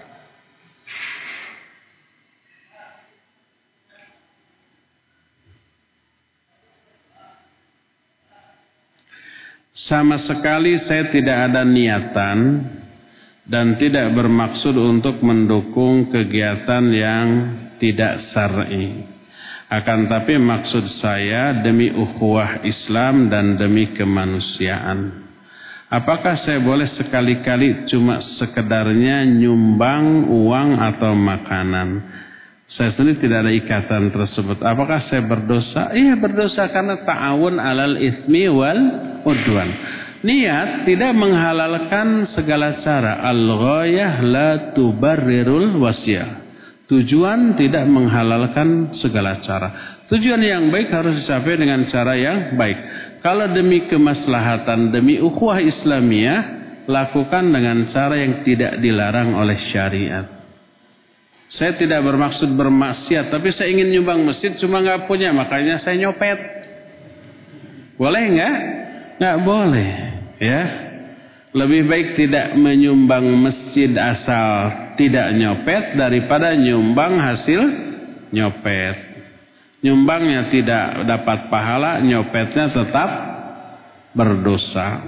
Sama sekali saya tidak ada niatan dan tidak bermaksud untuk mendukung kegiatan yang tidak syar'i. Akan tapi maksud saya demi ukhuwah Islam dan demi kemanusiaan. Apakah saya boleh sekali-kali cuma sekedarnya nyumbang uang atau makanan? Saya sendiri tidak ada ikatan tersebut. Apakah saya berdosa? Iya berdosa karena ta'awun alal ismi wal udwan. Niat tidak menghalalkan segala cara. Al-ghayah la tubarrirul wasiyah. Tujuan tidak menghalalkan segala cara. Tujuan yang baik harus dicapai dengan cara yang baik. Kalau demi kemaslahatan, demi ukhuwah Islamiyah, lakukan dengan cara yang tidak dilarang oleh syariat. Saya tidak bermaksud bermaksiat, tapi saya ingin nyumbang masjid cuma nggak punya, makanya saya nyopet. Boleh nggak? Nggak boleh, ya. Lebih baik tidak menyumbang masjid asal tidak nyopet daripada nyumbang hasil nyopet. Nyumbangnya tidak dapat pahala, nyopetnya tetap berdosa.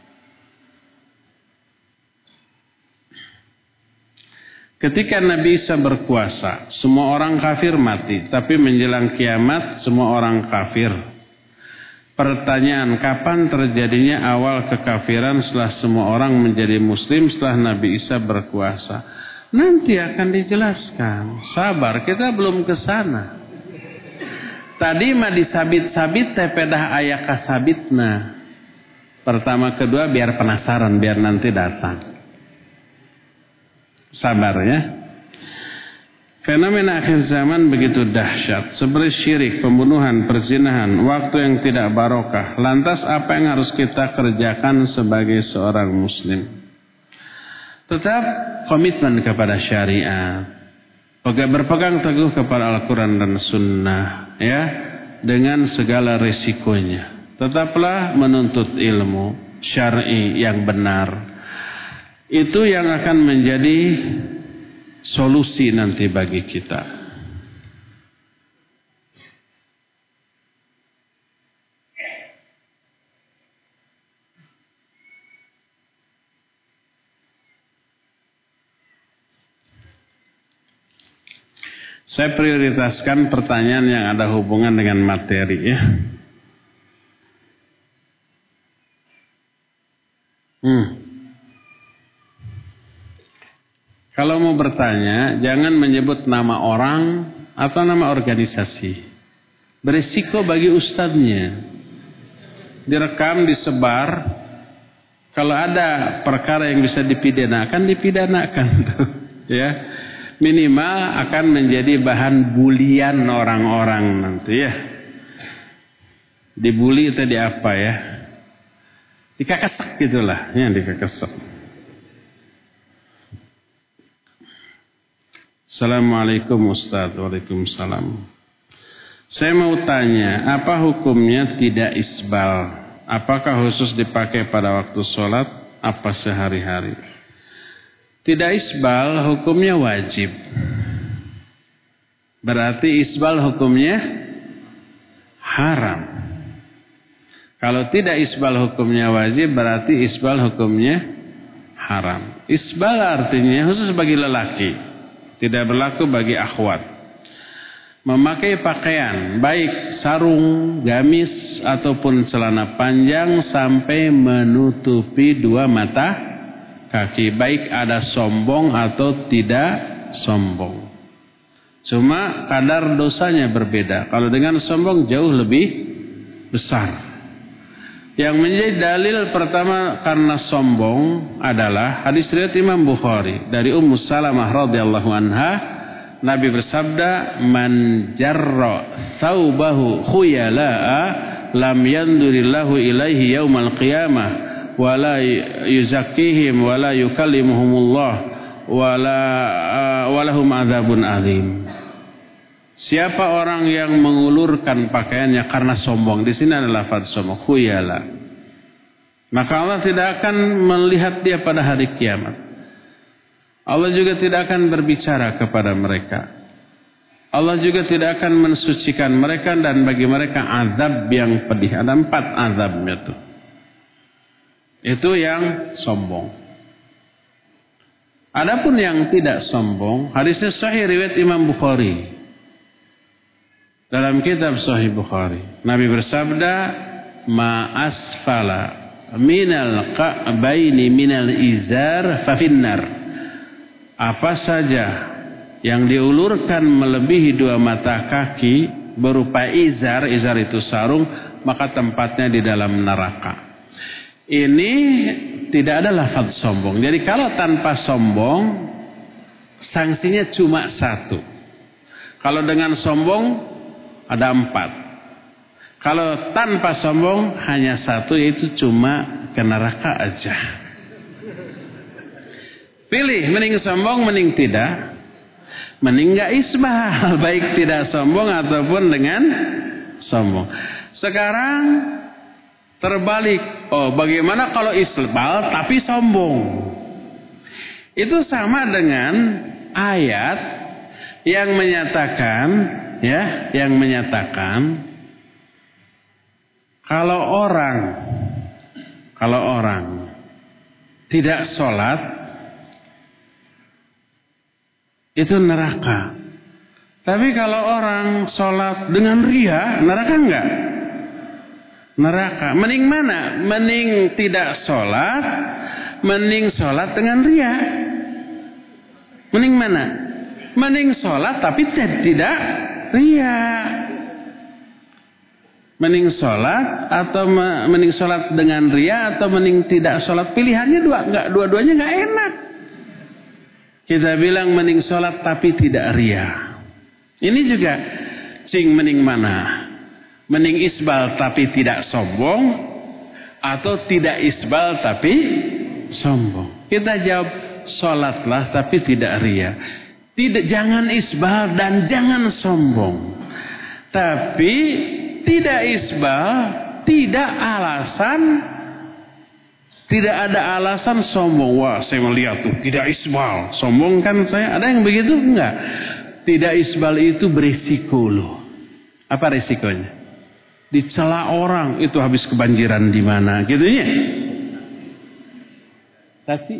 Ketika Nabi Isa berkuasa, semua orang kafir mati. Tapi menjelang kiamat, semua orang kafir. Pertanyaan, kapan terjadinya awal kekafiran setelah semua orang menjadi muslim setelah Nabi Isa berkuasa? Nanti akan dijelaskan. Sabar, kita belum ke sana. Tadi mah disabit-sabit teh pedah aya kasabitna. Pertama kedua biar penasaran, biar nanti datang. Sabar ya. Fenomena akhir zaman begitu dahsyat, seperti syirik, pembunuhan, perzinahan, waktu yang tidak barokah. Lantas apa yang harus kita kerjakan sebagai seorang muslim? Tetap komitmen kepada syariat. Berpegang teguh kepada Al-Quran dan Sunnah, ya, dengan segala risikonya. Tetaplah menuntut ilmu syar'i yang benar. Itu yang akan menjadi solusi nanti bagi kita. Saya prioritaskan pertanyaan yang ada hubungan dengan materi ya. Hmm. Kalau mau bertanya, jangan menyebut nama orang atau nama organisasi. Berisiko bagi ustadznya. Direkam, disebar. Kalau ada perkara yang bisa dipidanakan, dipidanakan. Ya, minimal akan menjadi bahan bulian orang-orang nanti ya. Dibully itu di apa ya? Dikakesek gitulah, ya dikakesek. Assalamualaikum Ustaz. Waalaikumsalam. Saya mau tanya, apa hukumnya tidak isbal? Apakah khusus dipakai pada waktu sholat? Apa sehari-hari? Tidak isbal hukumnya wajib. Berarti isbal hukumnya haram. Kalau tidak isbal hukumnya wajib, berarti isbal hukumnya haram. Isbal artinya khusus bagi lelaki. Tidak berlaku bagi akhwat. Memakai pakaian, baik sarung, gamis, ataupun celana panjang sampai menutupi dua mata kaki. Baik ada sombong atau tidak sombong. Cuma kadar dosanya berbeda. Kalau dengan sombong jauh lebih besar. Yang menjadi dalil pertama karena sombong adalah hadis riwayat Imam Bukhari dari Ummu Salamah radhiyallahu anha. Nabi bersabda, "Man jarra thawbahu khuyala'a lam yandurillahu ilaihi yaumal qiyamah wa la yuzakkihim wa la yukallimuhumullah wa la wa lahum adzabun adzim." Siapa orang yang mengulurkan pakaiannya karena sombong, di sini adalah lafaz sombong, khuyala, maka Allah tidak akan melihat dia pada hari kiamat. Allah juga tidak akan berbicara kepada mereka. Allah juga tidak akan mensucikan mereka dan bagi mereka azab yang pedih. Ada empat azabnya itu. Itu yang sombong. Adapun yang tidak sombong, hadisnya sahih riwayat Imam Bukhari. Dalam kitab Sahih Bukhari, Nabi bersabda, "Ma asfala minal ka'baini minal izar fa finnar." Apa saja yang diulurkan melebihi dua mata kaki berupa izar, izar itu sarung, maka tempatnya di dalam neraka. Ini tidak ada lafaz sombong. Jadi kalau tanpa sombong, sanksinya cuma satu. Kalau dengan sombong ada empat. Kalau tanpa sombong hanya satu, yaitu cuma ke neraka aja. Pilih, mending sombong, mending tidak. Mending gak isbal, baik tidak sombong ataupun dengan sombong. Sekarang terbalik. Oh, bagaimana kalau isbal tapi sombong? Itu sama dengan ayat yang menyatakan, ya, yang menyatakan kalau orang kalau orang tidak sholat itu neraka. Tapi kalau orang sholat dengan ria, neraka enggak? Neraka. Mending mana? Mending tidak sholat, mending sholat dengan ria. Mending mana? Mending sholat tapi tidak ria. Mending sholat atau mending sholat dengan ria atau mending tidak sholat? Pilihannya dua, enggak, dua-duanya nggak enak. Kita bilang mending sholat tapi tidak ria. Ini juga cing mending mana? Mending isbal tapi tidak sombong atau tidak isbal tapi sombong? Kita jawab sholatlah tapi tidak ria. Tidak, jangan isbal dan jangan sombong. Tapi tidak isbal, tidak alasan, tidak ada alasan sombong. Wah, saya melihat tuh tidak isbal, sombong kan saya. Ada yang begitu? Enggak. Tidak isbal itu berisiko loh. Apa resikonya? Dicela orang, itu habis kebanjiran di mana, gitu ya? Caci,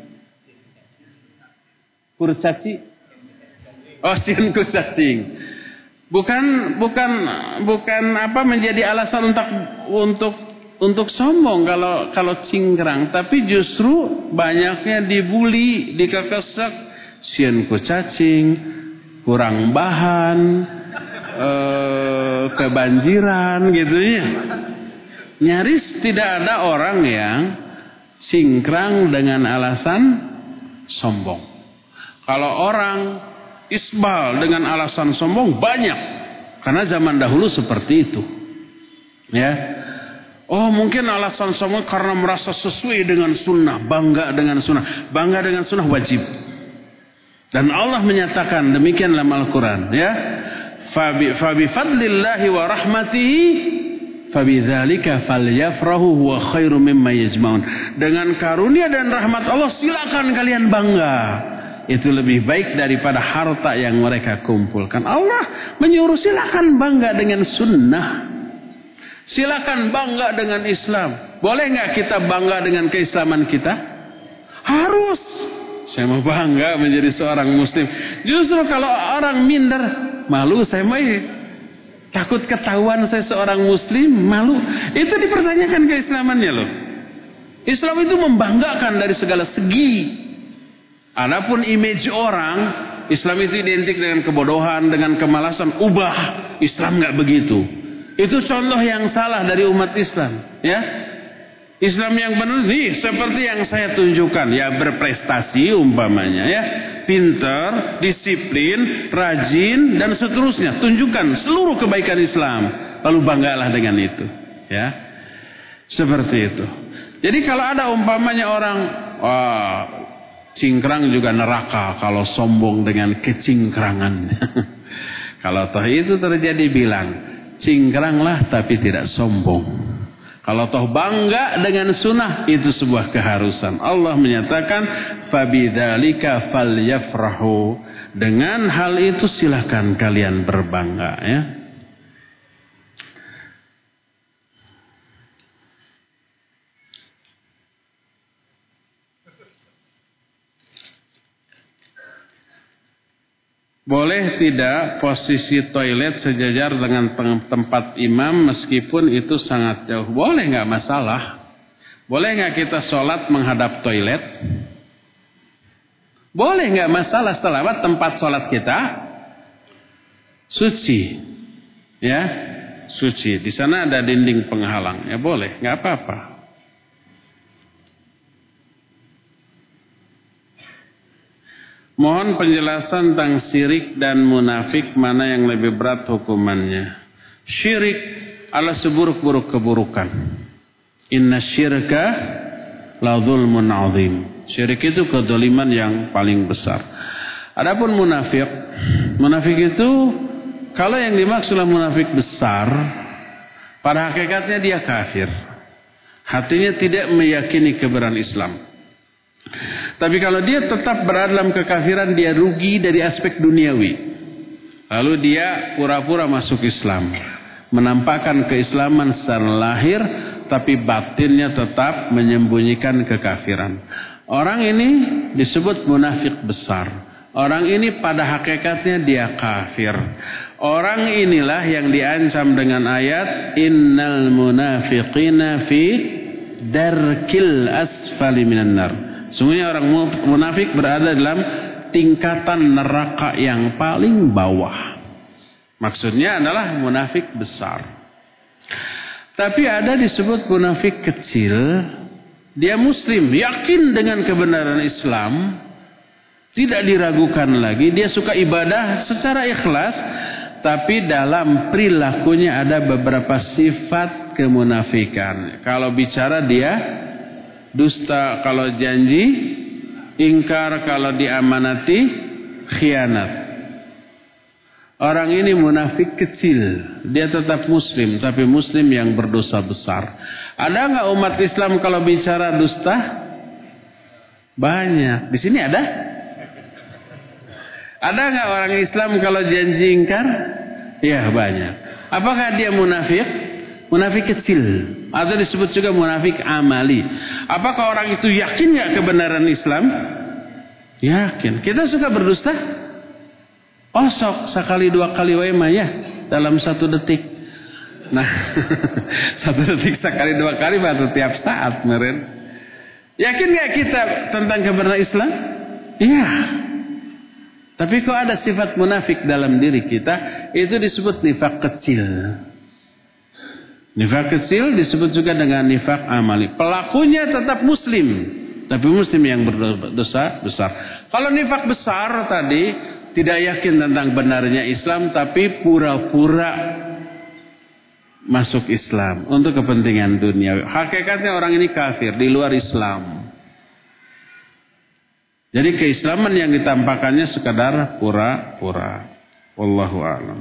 kurcaci, oh sin kurcacing. Bukan, bukan, bukan apa menjadi alasan untuk untuk untuk sombong kalau kalau cingkrang, tapi justru banyaknya dibully, dikekesak, sieun ku cacing, kurang bahan, eh, kebanjiran gitu ya. Nyaris tidak ada orang yang cingkrang dengan alasan sombong. Kalau orang isbal dengan alasan sombong banyak, karena zaman dahulu seperti itu. Ya, oh mungkin alasan sombong karena merasa sesuai dengan sunnah, bangga dengan sunnah, bangga dengan sunnah wajib. Dan Allah menyatakan demikian dalam Al-Quran. Ya, fabi fabi fadlillahi wa rahmatihi fabidzalika falyafrahu huwa khairum mimma yajmaun. Dengan karunia dan rahmat Allah silakan kalian bangga. Itu lebih baik daripada harta yang mereka kumpulkan. Allah menyuruh silakan bangga dengan sunnah. Silakan bangga dengan Islam. Boleh nggak kita bangga dengan keislaman kita? Harus. Saya mau bangga menjadi seorang muslim. Justru kalau orang minder, malu saya mau takut ketahuan saya seorang muslim, malu. Itu dipertanyakan keislamannya loh. Islam itu membanggakan dari segala segi. Adapun image orang, Islam itu identik dengan kebodohan, dengan kemalasan. Ubah, Islam nggak begitu. Itu contoh yang salah dari umat Islam. Ya, Islam yang benar nih seperti yang saya tunjukkan. Ya, berprestasi umpamanya. Ya, pinter, disiplin, rajin dan seterusnya. Tunjukkan seluruh kebaikan Islam. Lalu banggalah dengan itu. Ya, seperti itu. Jadi kalau ada umpamanya orang, wah, cingkrang juga neraka kalau sombong dengan kecingkrangan. Kalau toh itu terjadi, bilang cingkranglah tapi tidak sombong. Kalau toh bangga dengan sunnah, itu sebuah keharusan. Allah menyatakan fabidzalika falyafrahu. Dengan hal itu silakan kalian berbangga ya. Boleh tidak posisi toilet sejajar dengan tempat imam meskipun itu sangat jauh? Boleh, nggak masalah. Boleh nggak kita sholat menghadap toilet? Boleh, nggak masalah, selawat tempat sholat kita suci, ya suci. Di sana ada dinding penghalang, ya boleh, nggak apa-apa. Mohon penjelasan tentang syirik dan munafik, mana yang lebih berat hukumannya. Syirik adalah seburuk-buruk keburukan. Inna syirka la dzulmun azim. Syirik itu kedzaliman yang paling besar. Adapun munafik, munafik itu kalau yang dimaksud munafik besar, pada hakikatnya dia kafir. Hatinya tidak meyakini kebenaran Islam. Tapi kalau dia tetap berada dalam kekafiran, dia rugi dari aspek duniawi. Lalu dia pura-pura masuk Islam, menampakkan keislaman secara lahir, tapi batinnya tetap menyembunyikan kekafiran. Orang ini disebut munafik besar. Orang ini pada hakikatnya dia kafir. Orang inilah yang diancam dengan ayat innal munafiqina fi darkil asfali minan nar. Sungguhnya orang munafik berada dalam tingkatan neraka yang paling bawah. Maksudnya adalah munafik besar. Tapi ada disebut munafik kecil. Dia muslim, yakin dengan kebenaran Islam. Tidak diragukan lagi. Dia suka ibadah secara ikhlas. Tapi dalam perilakunya ada beberapa sifat kemunafikan. Kalau bicara dia dusta, kalau janji ingkar, kalau diamanati khianat. Orang ini munafik kecil. Dia tetap muslim, tapi muslim yang berdosa besar. Ada nggak umat Islam kalau bicara dusta? Banyak. Di sini ada? Ada nggak orang Islam kalau janji ingkar? Ya, banyak. Apakah dia munafik? Munafik kecil. Atau disebut juga munafik amali. Apakah orang itu yakin nggak kebenaran Islam? Yakin. Kita suka berdusta? Oh, sok sekali dua kali wema ya dalam satu detik. Nah, satu detik sekali dua kali atau tiap saat meren. Yakin nggak kita tentang kebenaran Islam? Iya. Tapi kok ada sifat munafik dalam diri kita, itu disebut nifak kecil. Nifak kecil disebut juga dengan nifak amali. Pelakunya tetap muslim, tapi muslim yang berdosa besar. Kalau nifak besar tadi tidak yakin tentang benarnya Islam, tapi pura-pura masuk Islam untuk kepentingan dunia. Hakikatnya orang ini kafir di luar Islam. Jadi keislaman yang ditampakkannya sekadar pura-pura. Wallahu a'lam.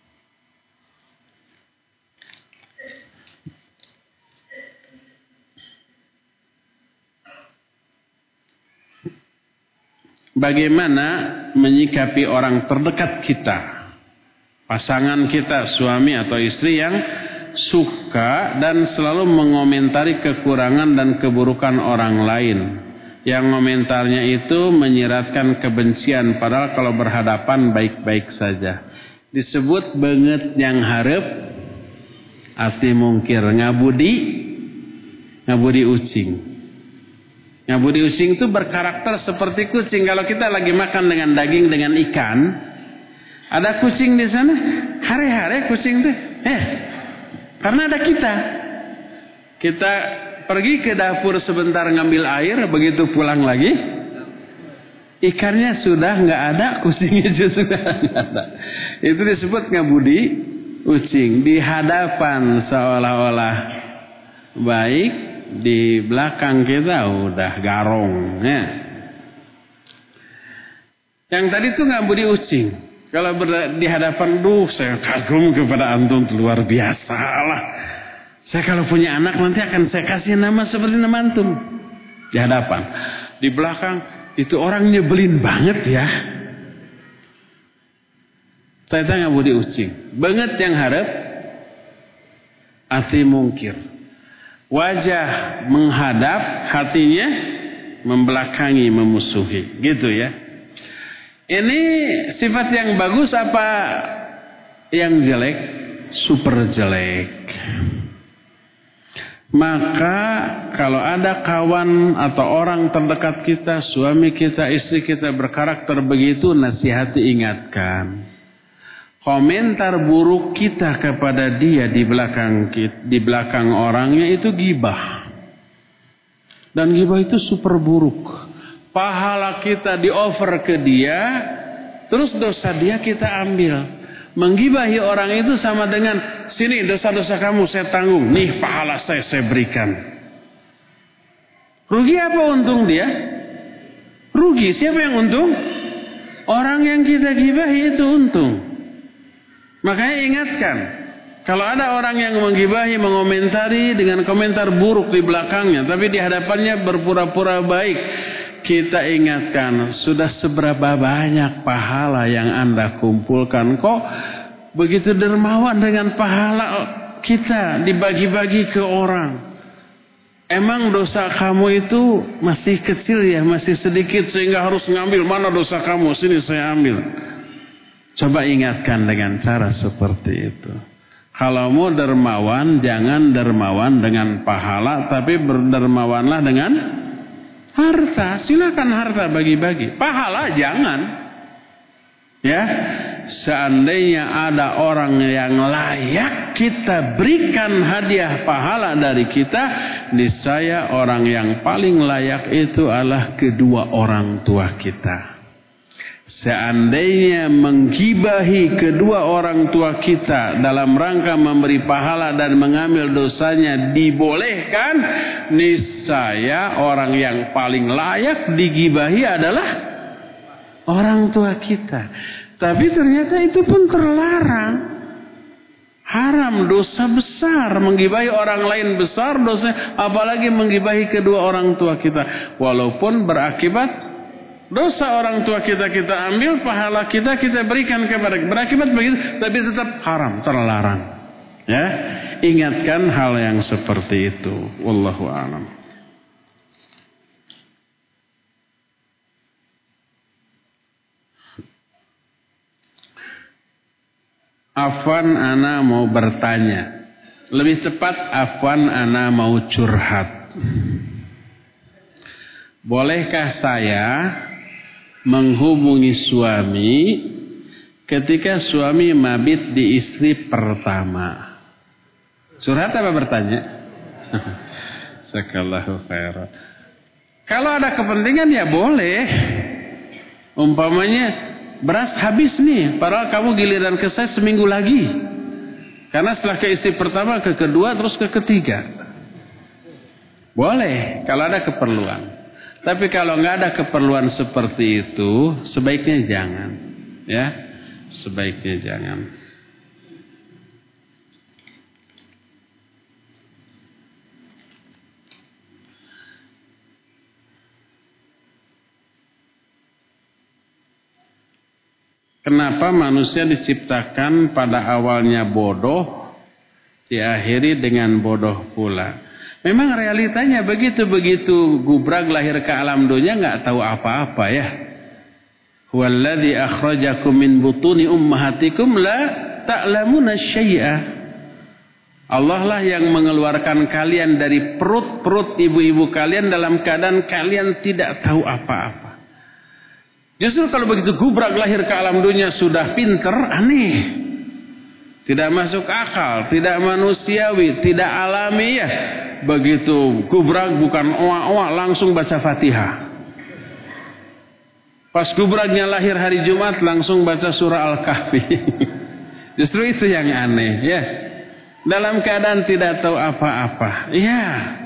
Bagaimana menyikapi orang terdekat kita, pasangan kita, suami atau istri yang suka dan selalu mengomentari kekurangan dan keburukan orang lain. Yang komentarnya itu menyiratkan kebencian, padahal kalau berhadapan baik-baik saja. Disebut banget yang harap ati mungkir, ngabudi ngabudi ucing. Ngabudi ucing itu berkarakter seperti kucing. Kalau kita lagi makan dengan daging dengan ikan, ada kucing di sana, hare-hare kucing tuh. Eh, karena ada kita. Kita pergi ke dapur sebentar ngambil air, begitu pulang lagi, ikannya sudah nggak ada, kucingnya juga sudah nggak ada. Itu disebut ngabudi ucing. Di hadapan seolah-olah baik, di belakang kita udah garong. Ya. Yang tadi tuh ngabudi ucing. Kalau di hadapan, duh saya kagum kepada antum, luar biasa lah. Saya kalau punya anak nanti akan saya kasih nama seperti nama antum. Di hadapan. Di belakang itu orang nyebelin banget ya. Saya tanya budi ucing. Banget yang harap hati mungkir. Wajah menghadap, hatinya membelakangi, memusuhi. Gitu ya. Ini sifat yang bagus apa yang jelek? Super jelek. Maka kalau ada kawan atau orang terdekat kita, suami kita, istri kita berkarakter begitu, nasihati, ingatkan. Komentar buruk kita kepada dia di belakang di belakang orangnya itu ghibah. Dan ghibah itu super buruk. Pahala kita di-offer ke dia, terus dosa dia kita ambil. Menggibahi orang itu sama dengan, sini dosa-dosa kamu saya tanggung, nih pahala saya saya berikan. Rugi apa untung dia? Rugi. Siapa yang untung? Orang yang kita gibahi itu untung. Makanya ingatkan, kalau ada orang yang menggibahi, mengomentari dengan komentar buruk di belakangnya, tapi di hadapannya berpura-pura baik, kita ingatkan, sudah seberapa banyak pahala yang Anda kumpulkan. Kok begitu dermawan dengan pahala kita dibagi-bagi ke orang? Emang dosa kamu itu masih kecil ya, masih sedikit sehingga harus ngambil, mana dosa kamu, sini saya ambil. Coba ingatkan dengan cara seperti itu. Kalau mau dermawan, jangan dermawan dengan pahala, tapi berdermawanlah dengan harta. Silakan harta bagi-bagi. Pahala jangan. Ya. seandainya ada orang yang layak kita berikan hadiah pahala dari kita, niscaya orang yang paling layak itu adalah kedua orang tua kita. Seandainya menggibahi kedua orang tua kita dalam rangka memberi pahala dan mengambil dosanya dibolehkan, niscaya orang yang paling layak digibahi adalah orang tua kita. Tapi ternyata itu pun terlarang. Haram, dosa besar. Menggibahi orang lain besar dosa, apalagi menggibahi kedua orang tua kita. Walaupun berakibat dosa orang tua kita kita ambil, pahala kita kita berikan kepada, berakibat begitu, tapi tetap haram, terlarang. Ya, ingatkan hal yang seperti itu. Wallahu a'lam. Afwan, ana mau bertanya. Lebih tepat, afwan, ana mau curhat. Bolehkah saya menghubungi suami ketika suami mabit di istri pertama? Curhat apa bertanya? Jazakallahu khairan. Kalau ada kepentingan ya boleh. Umpamanya beras habis nih, padahal kamu giliran ke saya seminggu lagi. Karena setelah ke istri pertama, ke kedua, terus ke ketiga. Boleh kalau ada keperluan. Tapi kalau nggak ada keperluan seperti itu, sebaiknya jangan, ya, sebaiknya jangan. Kenapa manusia diciptakan pada awalnya bodoh, diakhiri dengan bodoh pula? Memang realitanya begitu-begitu gubrak lahir ke alam dunia nggak tahu apa-apa ya. Huwallazi akhrajakum min butuni ummahatikum la ta'lamuna syai'a. Allah lah yang mengeluarkan kalian dari perut-perut ibu-ibu kalian dalam keadaan kalian tidak tahu apa-apa. Justru kalau begitu gubrak lahir ke alam dunia sudah pinter, aneh. Tidak masuk akal, tidak manusiawi, tidak alamiah. Begitu gubrak bukan oa-oa langsung baca Fatihah. Pas gubraknya lahir hari Jumat langsung baca surah Al-Kahfi. Justru itu yang aneh ya. Dalam keadaan tidak tahu apa-apa. Iya.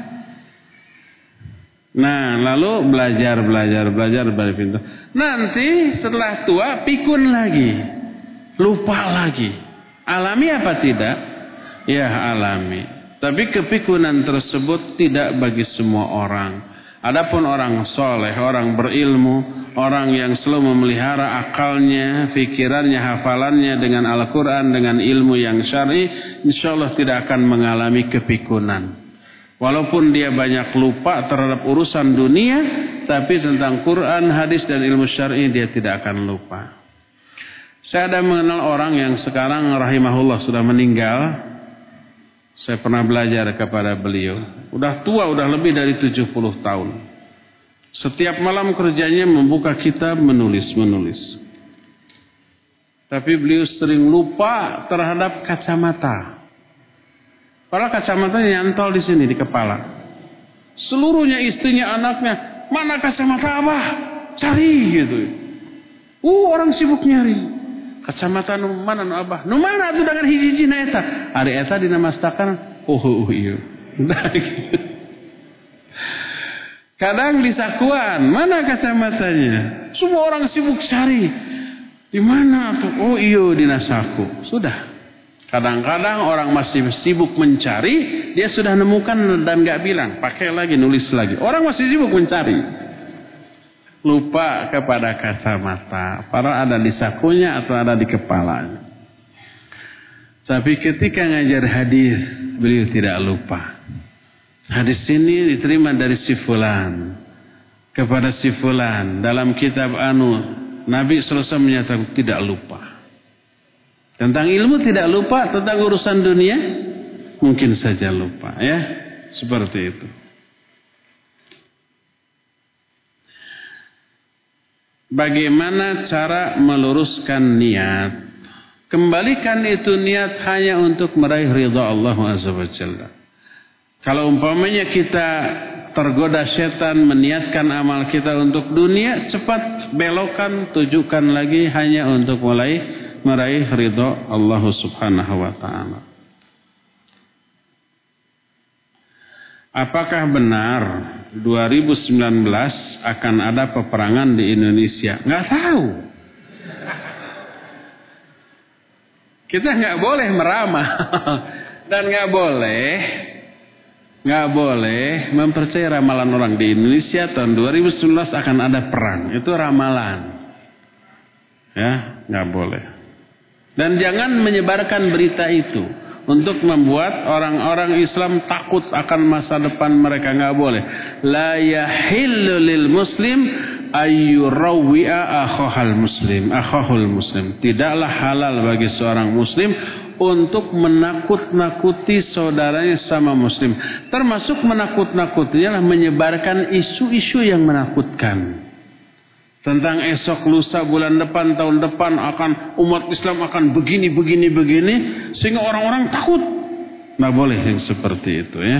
Nah, lalu belajar, belajar, belajar, belajar pintar. Nanti setelah tua pikun lagi. Lupa lagi. Alami apa tidak? Ya, alami. Tapi kepikunan tersebut tidak bagi semua orang. Adapun orang soleh, orang berilmu, orang yang selalu memelihara akalnya, pikirannya, hafalannya dengan Al-Quran, dengan ilmu yang syar'i, insya Allah tidak akan mengalami kepikunan. Walaupun dia banyak lupa terhadap urusan dunia, tapi tentang Quran, hadis, dan ilmu syar'i dia tidak akan lupa. Saya ada mengenal orang yang sekarang rahimahullah sudah meninggal. Saya pernah belajar kepada beliau. Udah tua, udah lebih dari tujuh puluh tahun. Setiap malam kerjanya membuka kitab, menulis-menulis. Tapi beliau sering lupa terhadap kacamata. Padahal kacamatanya nyantol di sini, di kepala. Seluruhnya istrinya, anaknya, mana kacamata abah? Cari gitu. Uh, orang sibuk nyari. Kacamata nu mana nu abah? Nu mana tuh dengan hiji-hiji na eta? Ari eta dinamastakan oh, oh iya. Kadang di sakuan, mana kacamatanya? Semua orang sibuk cari. Di mana tuh? Oh iya di nasaku. Sudah. Kadang-kadang orang masih sibuk mencari, dia sudah nemukan dan nggak bilang, pakai lagi, nulis lagi. Orang masih sibuk mencari. Lupa kepada kacamata, padahal ada di sakunya atau ada di kepalanya. Tapi ketika ngajar hadis, beliau tidak lupa. Hadis ini diterima dari si fulan kepada si fulan. Dalam kitab anu, Nabi sallallahu alaihi wasallam menyatakan tidak lupa. Tentang ilmu tidak lupa, tentang urusan dunia mungkin saja lupa, ya. Seperti itu. Bagaimana cara meluruskan niat Kembalikan itu niat hanya untuk meraih ridha Allah Azza wa Jalla. Kalau umpamanya kita tergoda setan meniatkan amal kita untuk dunia, cepat belokkan, tujukan lagi hanya untuk mulai meraih ridha Allah Subhanahu wa taala. Apakah benar dua ribu sembilan belas akan ada peperangan di Indonesia? Nggak tahu. Kita nggak boleh meramal dan nggak boleh nggak boleh mempercayai ramalan orang di Indonesia tahun dua ribu sembilan belas akan ada perang. Itu ramalan, ya, nggak boleh. Dan jangan menyebarkan berita itu untuk membuat orang-orang Islam takut akan masa depan mereka. Nggak boleh. La yahillu lil muslim ayyurawwi'a akhahal muslim akhahul muslim. Tidaklah halal bagi seorang muslim untuk menakut-nakuti saudaranya sama muslim. Termasuk menakut-nakutinya adalah menyebarkan isu-isu yang menakutkan. Tentang esok, lusa, bulan depan, tahun depan akan umat Islam akan begini, begini, begini. Sehingga orang-orang takut. Nggak boleh yang seperti itu, ya.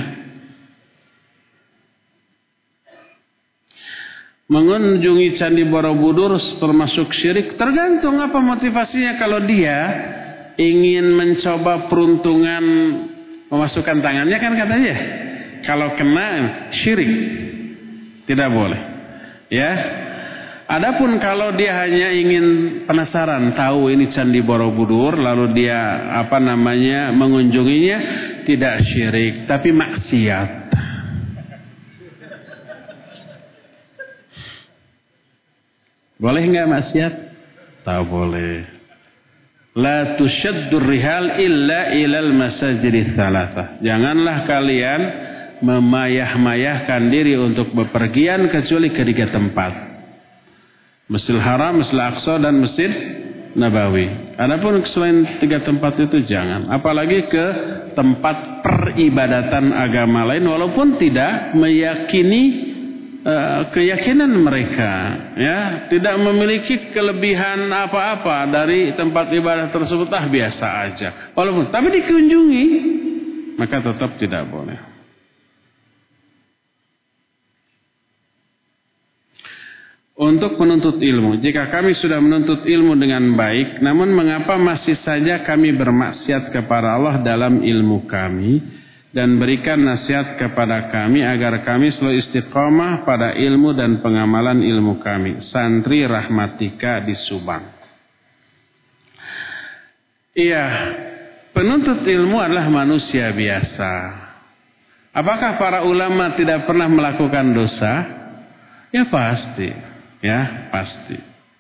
Mengunjungi Candi Borobudur termasuk syirik. Tergantung apa motivasinya. Kalau dia ingin mencoba peruntungan memasukkan tangannya, kan katanya. Kalau kena syirik, tidak boleh. Ya. Adapun kalau dia hanya ingin penasaran, tahu ini Candi Borobudur, lalu dia apa namanya mengunjunginya, tidak syirik, tapi maksiat. Boleh nggak maksiat? Tak boleh. La tushaddur rihal illa ilal masajidits tsalatsa. Janganlah kalian memayah-mayahkan diri untuk bepergian kecuali ke tiga tempat. Masjidil Haram, Masjidil Aqsa dan Masjid Nabawi. Adapun selain tiga tempat itu jangan. Apalagi ke tempat peribadatan agama lain walaupun tidak meyakini Uh, keyakinan mereka, ya, tidak memiliki kelebihan apa-apa dari tempat ibadah tersebut, ah biasa aja. Walaupun tapi dikunjungi, maka tetap tidak boleh. Untuk menuntut ilmu, jika kami sudah menuntut ilmu dengan baik, namun mengapa masih saja kami bermaksiat kepada Allah dalam ilmu kami? Dan berikan nasihat kepada kami agar kami selalu istiqomah pada ilmu dan pengamalan ilmu kami. Santri Rahmatika di Subang. Iya, penuntut ilmu adalah manusia biasa. Apakah para ulama tidak pernah melakukan dosa? Ya pasti, ya pasti.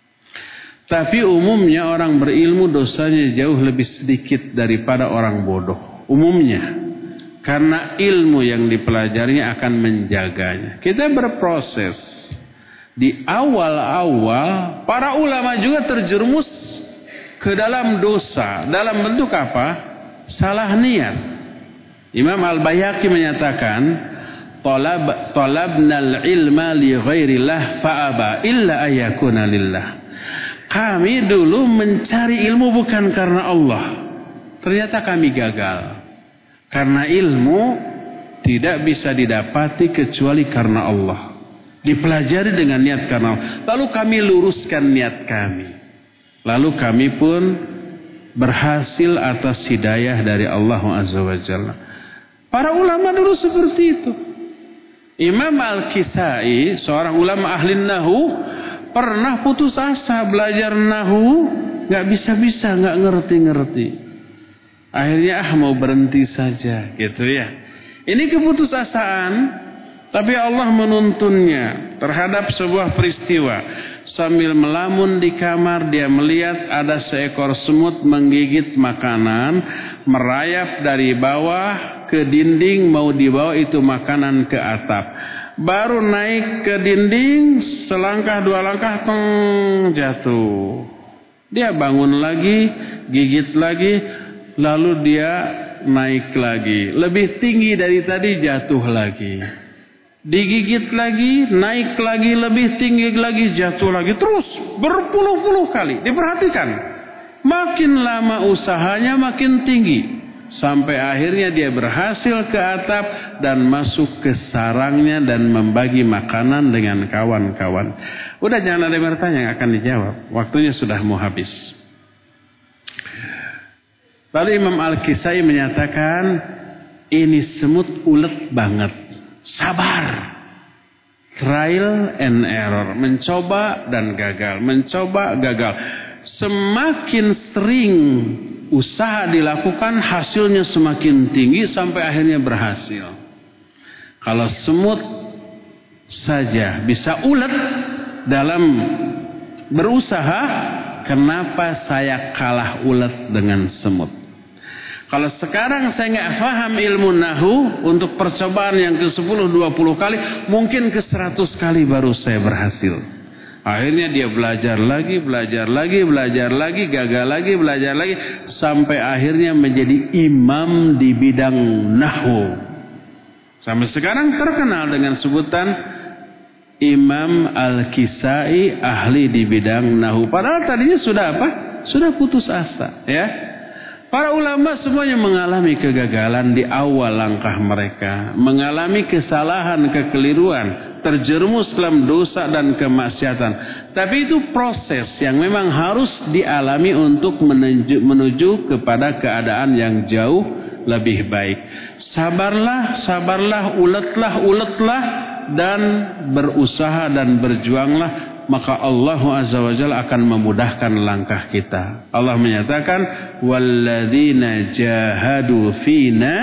Tapi umumnya orang berilmu dosanya jauh lebih sedikit daripada orang bodoh. Umumnya. Karena ilmu yang dipelajarinya akan menjaganya. Kita berproses. Di awal-awal para ulama juga terjerumus ke dalam dosa. Dalam bentuk apa? Salah niat. Imam Al-Baihaqi menyatakan, Talab, talabnal ilma li ghairillah fa'aba illa ayakuna lillah. Kami dulu mencari ilmu bukan karena Allah. Ternyata kami gagal. Karena ilmu tidak bisa didapati kecuali karena Allah. Dipelajari dengan niat karena Allah. Lalu kami luruskan niat kami. Lalu kami pun berhasil atas hidayah dari Allah Azza wa Jalla. Para ulama dulu seperti itu. Imam Al-Kisai, seorang ulama ahli nahu, pernah putus asa belajar nahu. Gak bisa-bisa, gak ngerti-ngerti. Akhirnya ah mau berhenti saja gitu ya. Ini keputusasaan, tapi Allah menuntunnya terhadap sebuah peristiwa. Sambil melamun di kamar, dia melihat ada seekor semut menggigit makanan, merayap dari bawah ke dinding, mau dibawa itu makanan ke atap. Baru naik ke dinding, selangkah dua langkah, teng, jatuh. Dia bangun lagi, gigit lagi. Lalu dia naik lagi. Lebih tinggi dari tadi, jatuh lagi. Digigit lagi, naik lagi, lebih tinggi lagi, jatuh lagi. Terus berpuluh-puluh kali. Diperhatikan. Makin lama usahanya makin tinggi. Sampai akhirnya dia berhasil ke atap dan masuk ke sarangnya dan membagi makanan dengan kawan-kawan. Udah jangan ada yang bertanya, yang akan dijawab. Waktunya sudah mau habis. Lalu Imam Al-Kisai menyatakan, ini semut ulet banget. Sabar. Trial and error. Mencoba dan gagal. Mencoba, gagal. Semakin sering usaha dilakukan, hasilnya semakin tinggi sampai akhirnya berhasil. Kalau semut saja bisa ulet dalam berusaha, kenapa saya kalah ulet dengan semut? Kalau sekarang saya nggak paham ilmu nahu, untuk percobaan yang ke sepuluh, dua puluh kali, mungkin ke seratus kali baru saya berhasil. Akhirnya dia belajar lagi, belajar lagi, belajar lagi, gagal lagi, belajar lagi, sampai akhirnya menjadi imam di bidang nahwu. Sampai sekarang terkenal dengan sebutan Imam Al-Kisai, ahli di bidang nahwu. Padahal tadinya sudah apa? Sudah putus asa, ya. Para ulama semuanya mengalami kegagalan di awal langkah mereka, mengalami kesalahan, kekeliruan, terjerumus dalam dosa dan kemaksiatan. Tapi itu proses yang memang harus dialami untuk menuju, menuju kepada keadaan yang jauh lebih baik. Sabarlah, sabarlah, uletlah, uletlah, dan berusaha dan berjuanglah. Maka Allah Azza wa Jalla akan memudahkan langkah kita. Allah menyatakan, walladzina jahadu fina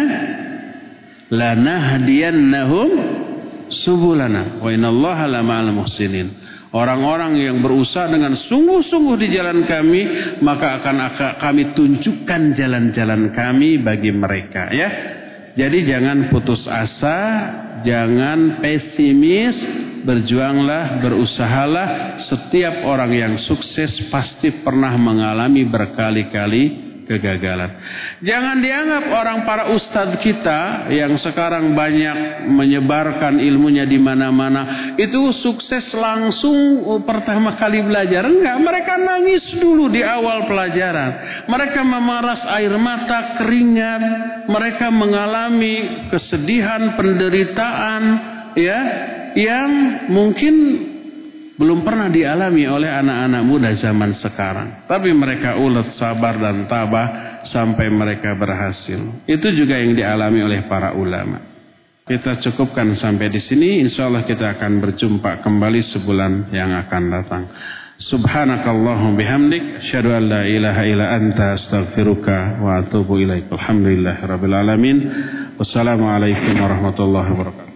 lanahdiyannahum subulana wa innallaha lama'al muhsinin. Orang-orang yang berusaha dengan sungguh-sungguh di jalan kami, maka akan kami tunjukkan jalan-jalan kami bagi mereka, ya. Jadi jangan putus asa, jangan pesimis, berjuanglah, berusahalah. Setiap orang yang sukses pasti pernah mengalami berkali-kali kegagalan. Jangan dianggap orang para ustadz kita yang sekarang banyak menyebarkan ilmunya di mana-mana itu sukses langsung pertama kali belajar. Enggak, mereka nangis dulu di awal pelajaran. Mereka memeras air mata, keringat, mereka mengalami kesedihan, penderitaan, ya, yang mungkin belum pernah dialami oleh anak-anak muda zaman sekarang. Tapi mereka ulet, sabar dan tabah sampai mereka berhasil. Itu juga yang dialami oleh para ulama. Kita cukupkan sampai di sini. Insya Allah kita akan berjumpa kembali sebulan yang akan datang. Subhanakallahumma bihamdik, asyhadu an la ilaha illa anta, astaghfiruka wa atubu ilaik. Alhamdulillahirabbil alamin. Wassalamualaikum warahmatullahi wabarakatuh.